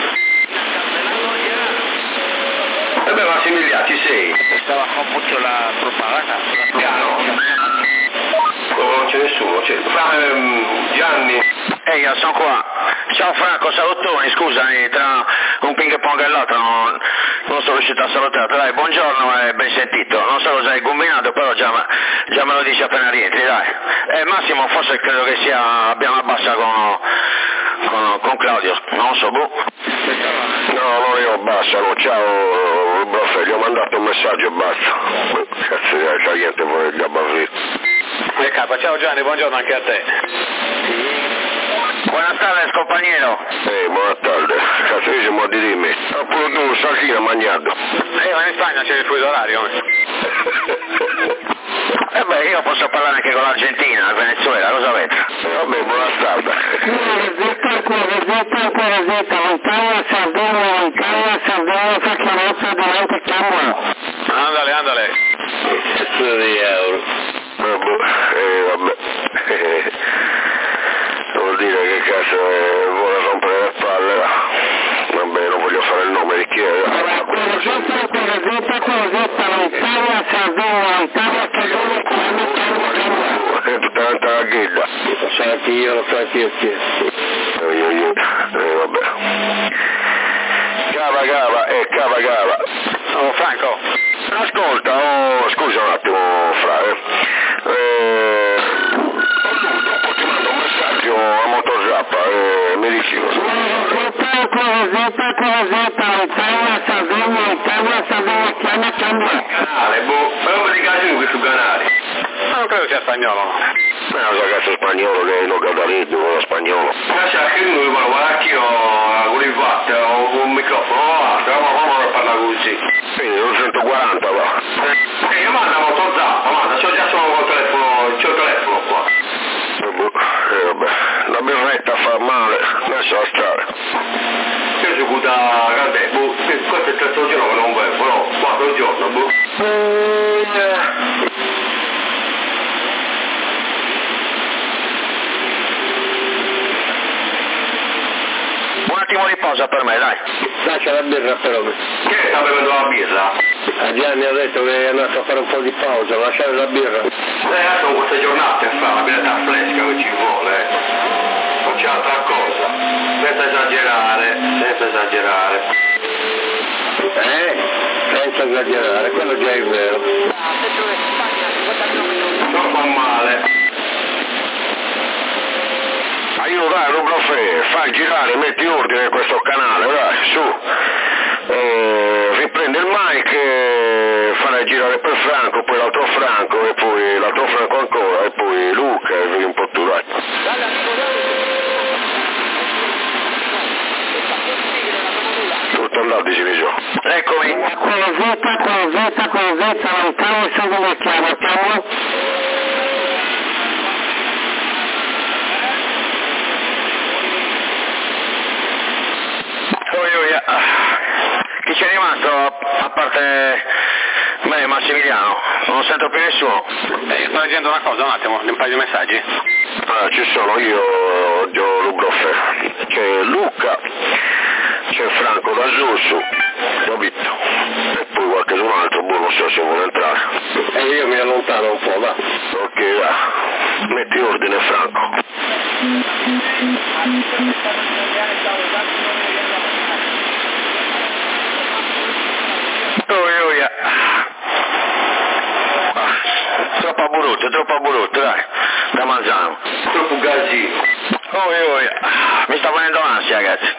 Beh, Massimiliano, ci sei? Estaba con mucho la propaganda. Piano. Non c'è nessuno, Gianni. Io sono qua. Ciao Franco, salutoni, scusami, tra un ping pong e l'altro non sono riuscito a salutarti. Dai, buongiorno e ben sentito. Non so cosa hai combinato, però già me lo dici appena rientri, dai. Massimo, forse credo che abbiamo abbassa con Claudio, non so, boh. No, io abbassano, ciao Broffe, gli ho mandato un messaggio e basta. Cazzo, c'è niente vuole già barrire. Capa, ciao Gianni, buongiorno anche a te. Buenas tardes, compañero. Buona tarde. Cazzo, io siamo di dimmi. Pure tu, salsina mangiato. Ma in Spagna c'è il fuso orario. Io posso parlare anche con l'Argentina, il Venezuela, cosa avete? Vabbè, buona tarde. L'Italia Sardegna fa chiamata davanti cambio. Andale. Cazzo di euro. Vabbè. Vuol dire che cazzo è tutta la ghilla. So anch'io, lo so anch'io. Vabbè. Cava. Oh, Franco. Ascolta, scusa un attimo, Fra. Dopo ti mando un messaggio a Motozappa e mi dici cosa. Canale, però mi dica questo canale. Ma non credo sia spagnolo. Ma è un ragazzo spagnolo che non cadaretto con lo spagnolo. Ma c'è anche uno che guarda anch'io con il VAT, ho un microfono, ma parla così. Sì, 140 va. Io mando a Motozappa, c'ho già solo col telefono, c'ho il telefono qua. Vabbè, la birretta fa male, lasciala stare. Io sono da grande, questo è il terzo giorno che non bevo, no, 4 giorni, Un attimo di pausa per me, dai. Lascia la birra però. Che sta bevendo la birra? A Gianni ha detto che è andato a fare un po' di pausa, lasciare la birra. Sono queste giornate a fare la birra fresca che ci vuole, non c'è altra cosa, senza esagerare. Senza esagerare, quello già è vero. Non fa male. Aiuto, dai, Rubrofe, fai girare, metti ordine in questo canale, dai, su. Riprendi il mic e farai girare per Franco, poi l'altro Franco e poi l'altro Franco ancora e poi Luca e vedi un po' tu, dai. Tutto andato, dicevi giù. Eccomi. Cosetta, lontano su dove chiamo. Chi c'è rimasto a parte me e Massimiliano? Non sento più nessuno. Sto leggendo una cosa, un attimo, un paio di messaggi. Ci sono io, Lubrofe, c'è Luca, c'è Franco da Giussu, capito? E poi qualche un altro, non so se vuole entrare. E io mi allontano un po', va. Ok, va. Metti ordine, Franco. Troppo brutto, dai, da mangiare. Troppo gasino. Mi sta venendo ansia, ragazzi.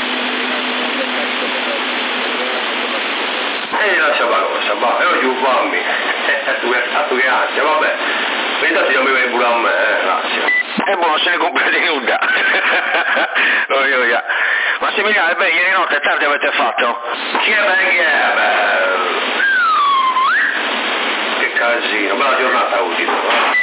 Lascia parola, va, io giù fammi. A tu che ansia, vabbè. Intanto io mi vengo pure a me, l'ansia. Buono, se ne compra di nuda. Massimiliano, ieri notte tardi avete fatto? Che casino, bella giornata utile.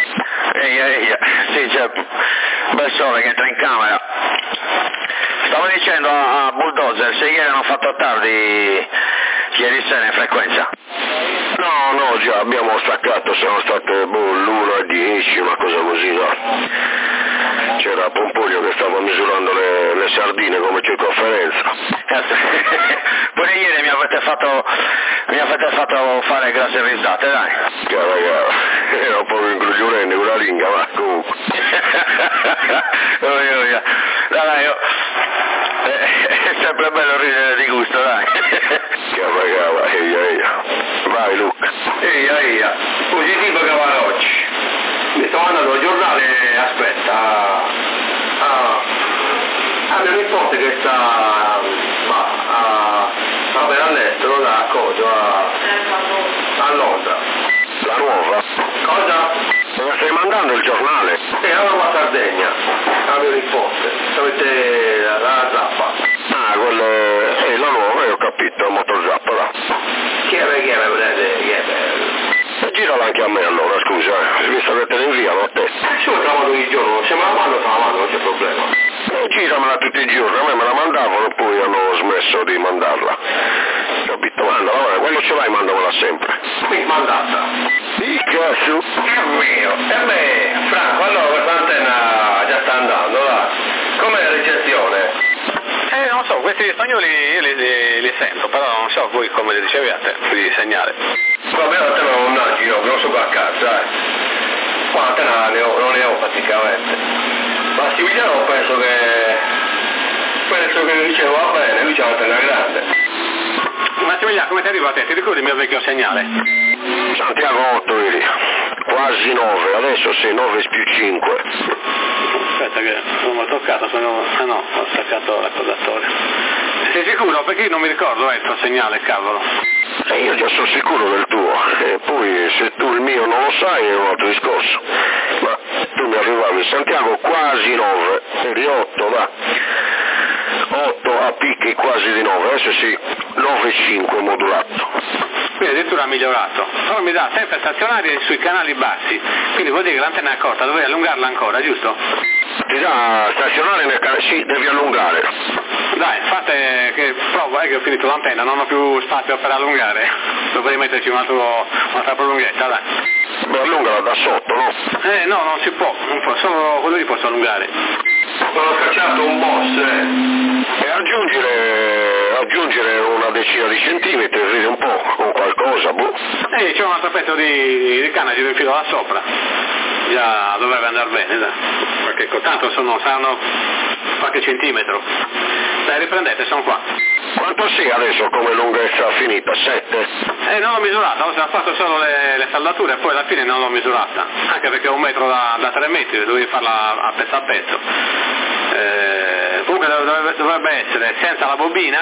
Sì, c'è bel sole che entra in camera. Stavo dicendo a Bulldozer, se ieri hanno fatto tardi ieri sera in frequenza. No, già abbiamo staccato, sono state l'1:10, una cosa così, no? C'era Pompoglio che stava misurando le sardine come circonferenza. Pure ieri mi avete fatto fare grasse risate, dai. Era un po' ingrugliurenne con la lingua, ma comunque. Dai, è sempre bello ridere di gusto, dai. Vai Luca. Eia, positivo Cavarocci. Mi sto mandando il giornale, aspetta, mio nipote che sta all'estero, da cosa, a Londra. La nuova? Cosa? Dove stai mandando il giornale? A Roma Sardegna, a mio nipote, sapete la zappa. La nuova, ho capito, Motozappa, là. Chi è, Girala anche a me allora, scusa, visto che te ne inviano a te. Se me la mando ogni giorno, se me la mando, non c'è problema. Giramela tutti i giorni, a me me la mandavano e poi hanno smesso di mandarla. Capito? Mandala, quando ce l'hai mandamela sempre. Qui mandata. Di cazzo? È mio, Franco, allora questa antenna già sta andando, là. Com'è la ricezione? Non so, questi spagnoli io li sento, però non so voi come li riceviate, di segnale. Vabbè, a te non nagi, io non so qua a casa, qua a te non ne ho praticamente. Massimiliano penso che dicevo va bene, lui c'ha una tela grande. Massimiliano, come ti arriva a te? Ti ricordi il mio vecchio segnale? Santiago 8 eri, quasi 9, adesso sei 9 più 5. Aspetta che non mi ho toccato, ah no, ho staccato l'accordatore. Sei sicuro? Perché io non mi ricordo il tuo segnale, cavolo. Io già sono sicuro del tuo, e poi se tu il mio non lo sai è un altro discorso. Ma tu mi arrivavi Santiago quasi 9, eri 8, va. 8 a picchi quasi di 9, adesso sì, 9,5 modulato. Quindi addirittura ha migliorato. Però mi dà sempre stazionarie sui canali bassi, quindi vuol dire che l'antenna è corta, dovrei allungarla ancora, giusto? Ti dà stazionarie nel canale, sì, devi allungare. Dai, fate che prova, che ho finito l'antenna, non ho più spazio per allungare, dovrei metterci un'altra prolunghetta, dai. Ma allungala da sotto, no? No, non si può, solo quello lì posso allungare. Non ho cacciato un boss, E aggiungere una decina di centimetri, vedi un po', con qualcosa, boh. C'è un altro pezzo di canna, gli infilo da sopra. Già dovrebbe andare bene, dai. Perché tanto saranno qualche centimetro. Dai, riprendete, sono qua. Quanto sia adesso come lunghezza finita? 7? Non l'ho misurata, ho fatto solo le saldature e poi alla fine non l'ho misurata. Anche perché è 1 metro da 3 metri, dovevi farla a pezzo a pezzo. Comunque dovrebbe essere senza la bobina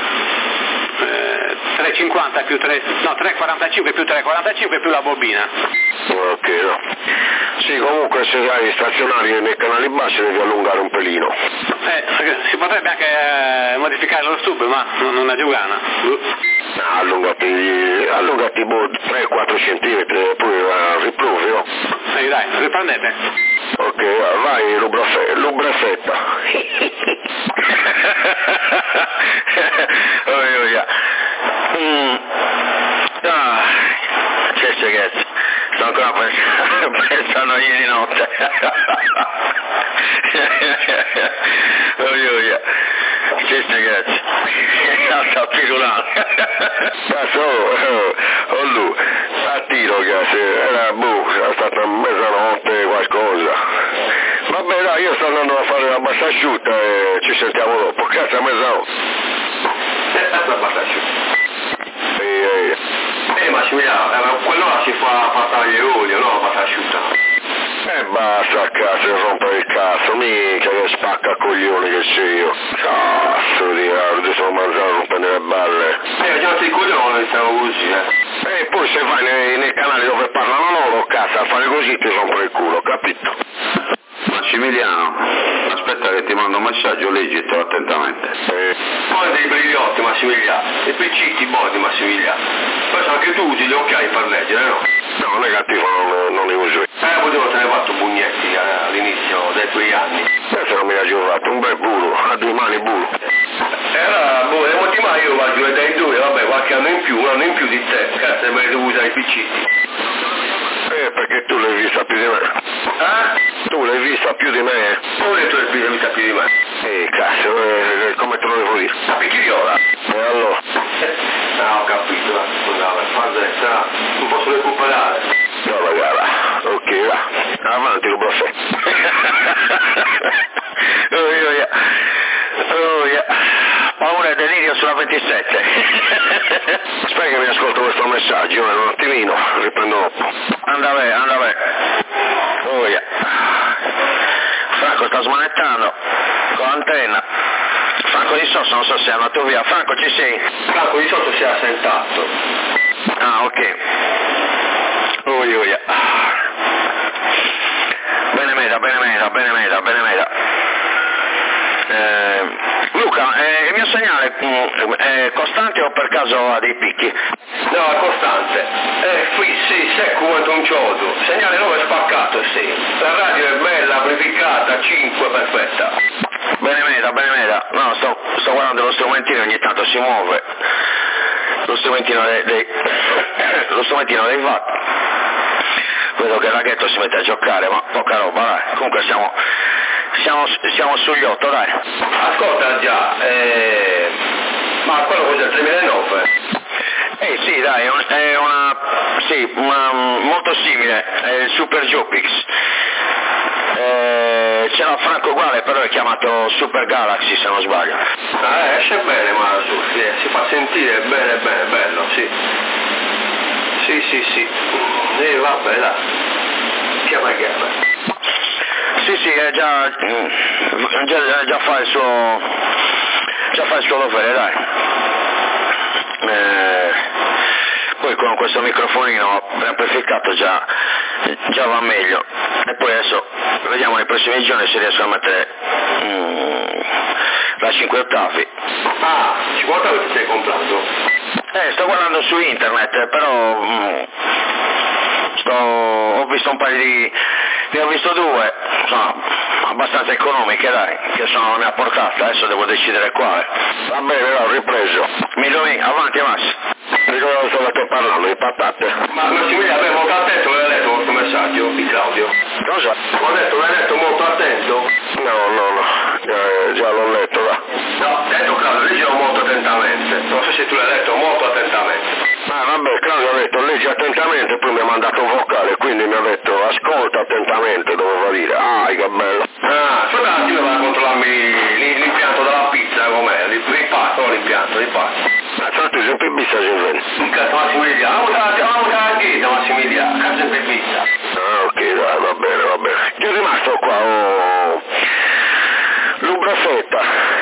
3,50 più 3,45 più 3,45 più la bobina. Ok, no. Sì, comunque se hai stazionari nei canali bassi devi allungare un pelino. Si potrebbe anche modificare lo stub, ma non è giugana. Allungati 3-4 centimetri e poi riprovi, no? Dai, riprendete. Ok, vai, lubrafetta. Che ragazzi, sto ancora pensando ieri notte. Che ragazzi, sta pirulando. Lui, a tiro che era è stata mezzanotte qualcosa. Vabbè dai, io sto andando a fare la bassa asciutta e ci sentiamo dopo. Cazzo, a mezzanotte. La bassa asciutta. Massimiliano, quello là si fa battaglia e olio, no? La bassa asciutta. Basta cazzo, rompere il cazzo, mica che spacca coglioni che sei io. Cazzo di sono mangiato rompendo le balle. Già sei coglioni, siamo così, E poi se vai nei canali dove parlano loro, cazzo, a fare così ti rompono il culo, capito? Massimiliano, aspetta che ti mando un messaggio, leggitelo attentamente. Poi dei brigliotti, Massimiliano, e picciti body, Massimiliano. Poi anche tu usi gli occhiali per leggere, no? No, negativo, non li uso. Potevo te ne fatto pugnetti all'inizio dei tuoi anni. Adesso non mi ha giocato, un bel bulo, a 2 mani bulo. Era, le ultime io vado dai 2, vabbè, qualche anno in più, un anno in più di te. Cazzo, me li usa i picciti. Perché tu l'hai vista più di me. Tu l'hai vista più di me? Pure tu l'hai vista più di me. Cazzo, come te lo devo dire? La picchiola. E allora? No, ho capito, non posso recuperare. No, la gara. Ok, va. Avanti, lo buffet. Paura e delirio sulla 27. Aspetta che mi ascolto questo messaggio, un attimino, riprendo dopo. Anda bene. Oh yeah. Franco sta smanettando con l'antenna. Franco di Sosso non so se è andato via. Franco, ci sei? Franco di Sosso si è assentato. Ah, ok. Oh yeah. Bene meta. Luca, il mio segnale è costante o per caso ha dei picchi? No, è costante. Sì, secco quanto un ciodo. Segnale 9 spaccato, sì. La radio è bella, amplificata, 5, perfetta. Bene meta. No, sto guardando lo strumentino, ogni tanto si muove. Lo strumentino dei VAT. Vedo che il raghetto si mette a giocare, ma poca roba, dai. Comunque siamo sugli 8, dai. Ascolta già, quello cos'è, il 3009? Sì, dai, è molto simile, è il Super Jupix. Ce l'ha Franco uguale, però è chiamato Super Galaxy se non sbaglio. Esce bene Masu, si fa sentire bene, bello, sì. Sì. Vabbè, dai. Chiama. Sì, già fa il suo dovere, dai. Poi con questo microfonino preamplificato già va meglio. E poi adesso vediamo nei prossimi giorni se riesco a mettere la 5 ottavi. 5 ottavi ti stai comprando? Sto guardando su internet, però ho visto un paio ne ho visto due, sono abbastanza economiche, dai, che sono la mia portata, adesso devo decidere quale. Va bene, l'ho ripreso. Avanti Max. Di cosa state parlando? Di patate? Ma Massimiliano, avevo molto attento, l'hai letto questo messaggio di Claudio? Cosa? Ho detto, l'hai letto molto attento? No, già l'ho letto, va. No, detto Claudio, leggilo molto attentamente. Non so se tu l'hai letto molto attentamente. Vabbè, Claudio ha detto leggi attentamente, poi mi ha mandato un vocale, quindi mi ha detto ascolta attentamente, doveva dire, che bello. Aspetta un attimo, vai a controllarmi l'impianto della pizza, com'è? L'impianto. Certo, sempre in pizza si vede. Cazzo Massimiliano, vamos a chiesa Massimiliano, cazzo sempre in pizza. Ok, dai, va bene. Che è rimasto qua, l'ubrafetta.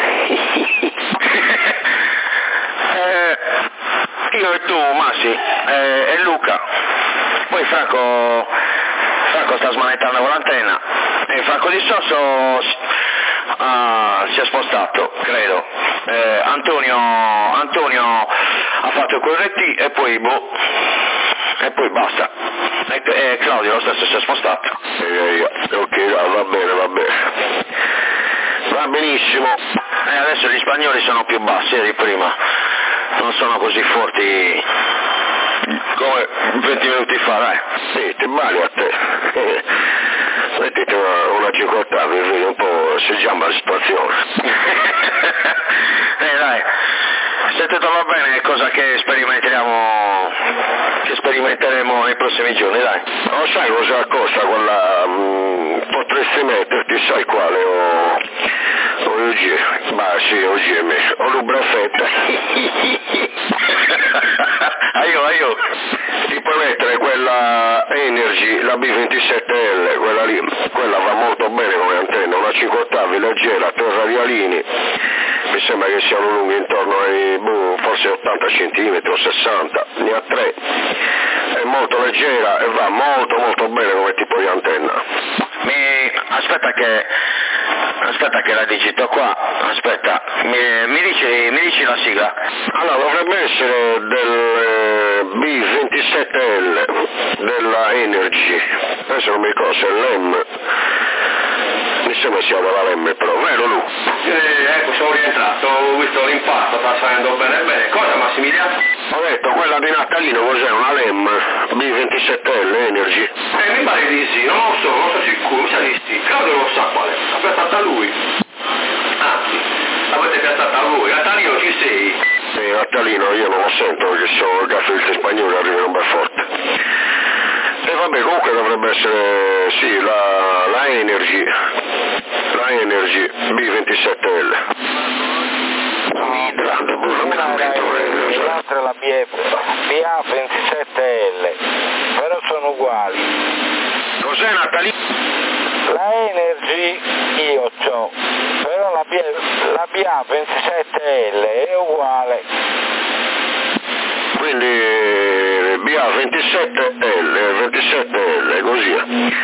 Io e tu, Massi, e Luca. Poi Franco sta smanettando con l'antenna e Franco di Sosso si è spostato, credo. Antonio ha fatto i corretti e poi basta. E Claudio lo stesso si è spostato. Ok, va bene. Va benissimo. Adesso gli spagnoli sono più bassi di prima. Non sono così forti come 20 minuti fa, dai. Sì, ti balli a te. Mettete una 5 ottavi, vedi un po' se giamba la situazione. Dai, se tutto va bene è cosa che sperimenteremo nei prossimi giorni, dai. Non sai cosa costa quella, potresti metterti, sai quale, o UG, ma sì, UG, o l'ubrafetta. Aiò, ti puoi mettere quella Energy, la B27L, quella lì, quella va molto bene come antenna, una 5 ottavi leggera, 3 radialini, mi sembra che siano lunghi intorno ai, forse 80 cm o 60, ne ha 3, è molto leggera e va molto bene come tipo di antenna. Aspetta che la digito qua, mi dici la sigla? Allora, dovrebbe essere del B27L, della Energy, adesso non mi ricordo se è l'M, mi sembra sia della LEM però, vero Lu? Ecco, sono rientrato, ho visto l'impasto, sta salendo bene. Cosa Massimiliano? Ho detto, quella di Natalino cos'è? Una LEM B27L Energy? Mi pare di sì, non so sicuro, mi sa di sì. Claudio lo sa quale, l'ha piazzata a lui. Anzi, l'avete piazzata a voi. Natalino ci sei? Sì, Natalino io non lo sento perché sono gaffilisti spagnoli, arrivano un bel forte. E vabbè, comunque dovrebbe essere, sì, la Energy B27L. L'altra è la BA27L, però sono uguali. Cos'è Natalino? La Energy io c'ho, però la BA27L è uguale. Quindi BA27L, così.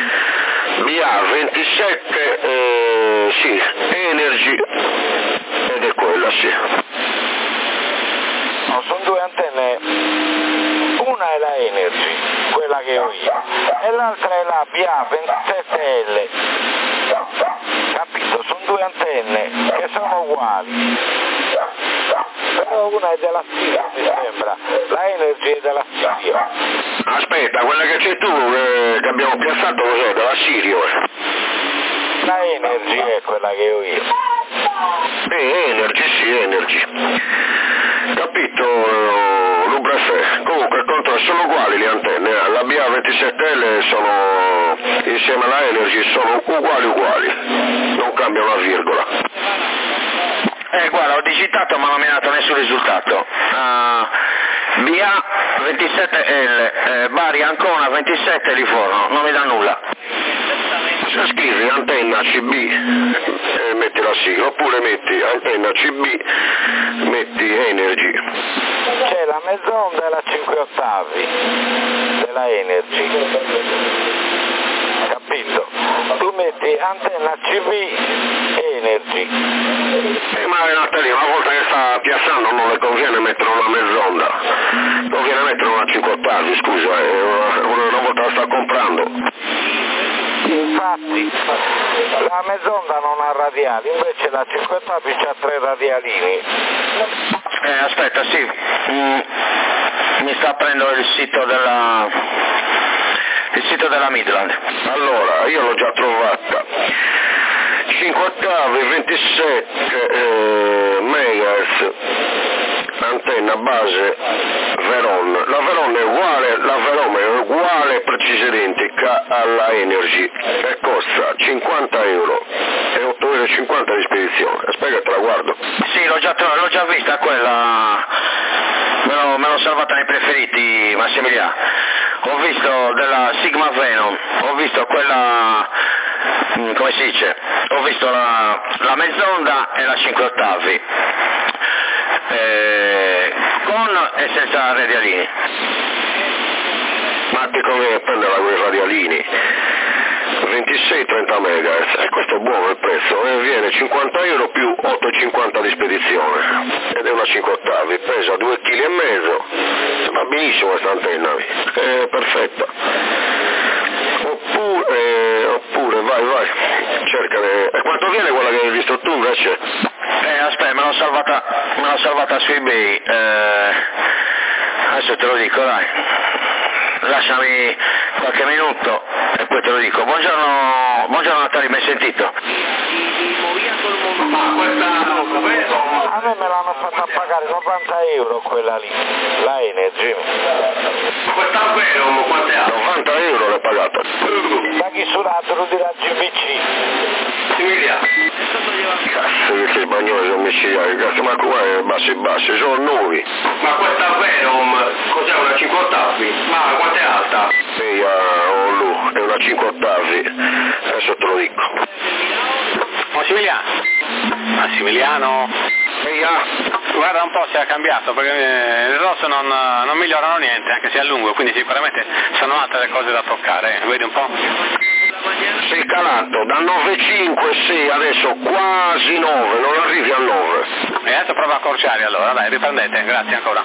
BA27, sì, Energy, ed è quella, sì. No, sono due antenne, una è la Energy, quella che ho io, e l'altra è la BA27L, capito? Sono due antenne che sono uguali, però una è della Sirio, mi sembra, la Energy è della Sirio. Aspetta, quella che c'è tu, che abbiamo piazzato, cos'è? Della Sirio? La Energy è quella che ho io. Energy, sì, Energy. 27L sono, insieme alla Energy, sono uguali, non cambia una virgola. Guarda, ho digitato ma non mi ha dato nessun risultato. BA 27L, Bari Ancona 27 Livorno, non mi dà nulla. Se scrivi antenna CB metti la sigla, oppure metti antenna CB, metti Energy. C'è la mezz'onda e la 5 ottavi della Energy, capito? Tu metti antenna CB Energy. Ma Natalino, una volta che sta piazzando non le conviene mettere una mezz'onda, conviene mettere una 5 ottavi, scusa, una volta la sta comprando. Infatti la mezz'onda non ha radiali, invece la 5 ottavi c'ha 3 radialini. Aspetta, sì, mi sta aprendo il sito della Midland. Allora, io l'ho già trovata, 5 ottavi, 27 MHz, antenna base Veron. La Veron è uguale, precisa identica alla Energy, e costa 50 euro e 8,50 euro di spedizione. Aspetta che te la guardo. Sì, l'ho già vista quella, me l'ho salvata nei preferiti, Massimiliano. Ho visto della Sigma Venom, ho visto quella, come si dice, ho visto la mezz'onda e la 5 ottavi, con e senza radialini. Ma ti conviene prenderla con i radialini, 26-30 MHz, e questo è buono il prezzo, e viene 50 euro più 8,50 di spedizione, ed è una 5 ottavi, pesa 2,5 kg, va benissimo questa antenna, è perfetta. Oppure vai, cercane. E quanto viene quella che hai visto tu invece? Aspetta, me l'ho salvata su eBay, adesso te lo dico, dai. Lasciami qualche minuto e poi te lo dico. Buongiorno Natali, ben sentito. A me me l'hanno fatta pagare 90 euro quella lì, la Energy. Questa Venom quanto è? 90 euro l'hai pagata. Da chi sull'altro della GBC? Similia. Cazzo, che spagnoli sono micidiali, cazzo, ma qua è bassi, sono nuovi. Ma questa Venom cos'è, una 5 ottavi? Ma quanto è alta? È una 5 ottavi, adesso te lo dico. Massimiliano, guarda un po' se ha cambiato, perché il rosso non migliorano niente, anche se è lungo, quindi sicuramente sono altre cose da toccare, vedi un po'? Sei calato da 9,5, sì, adesso quasi 9, non arrivi a 9. E adesso prova a accorciare allora, dai, riprendete, grazie ancora.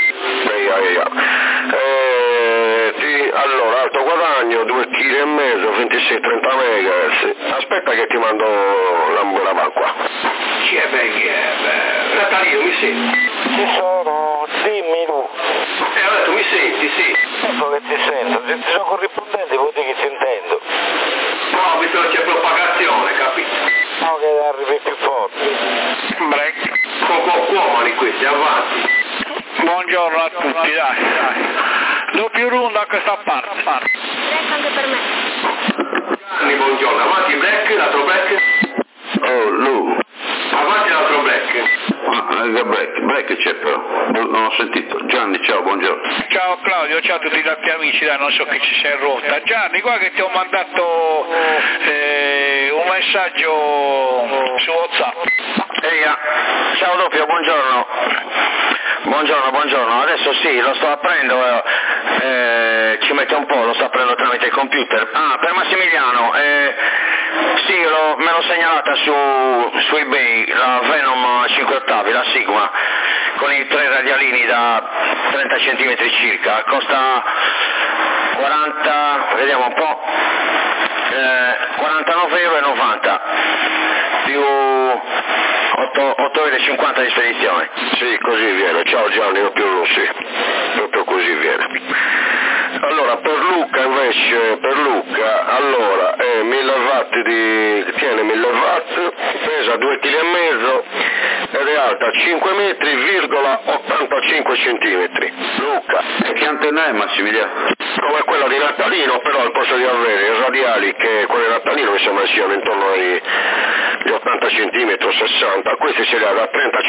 Allora, alto guadagno, 2,5 kg, 26-30 MHz. Aspetta che ti mando la van qua. Chi è Natalino, mi senti? Ci sono, dimmi tu. Ho detto mi senti, sì. Ecco che ti sento, se ti sono corrispondente vuol dire che ti intendo. No, visto che c'è propagazione, capito? No, che arrivi più forte. Break. Comodi questi, avanti. Buongiorno a tutti, dai. Doppio round da questa parte. Black anche per me. Buongiorno, avanti Black, l'altro Black. Oh, Lu. Avanti l'altro Black. Black c'è però, non ho sentito. Gianni, ciao, buongiorno. Ciao Claudio, ciao a tutti gli altri amici, dai, non so che ci sei rotta. Gianni, qua che ti ho mandato un messaggio su WhatsApp. Ciao Doppio, buongiorno. Buongiorno, adesso sì, lo sto aprendo, ci mette un po', lo sto aprendo tramite il computer. Per Massimiliano, sì, me l'ho segnalata su eBay, la Venom 5 ottavi, la Sigma, con i 3 radialini da 30 cm circa, costa 40, vediamo un po', 49,90 € più 8,50 € di spedizione. Sì, così viene. Ciao Gianni, proprio così viene. Allora, per Luca invece, allora, è 1000 watt tiene 1000 watt, pesa 2,5 kg ed è alta 5 metri,85 centimetri. Luca. E che antenna è, Massimiliano? come quella di Natalino, però al posto di avere i radiali che quelli di Natalino mi sembra siano intorno agli 80 cm, 60, questi si le ha da 30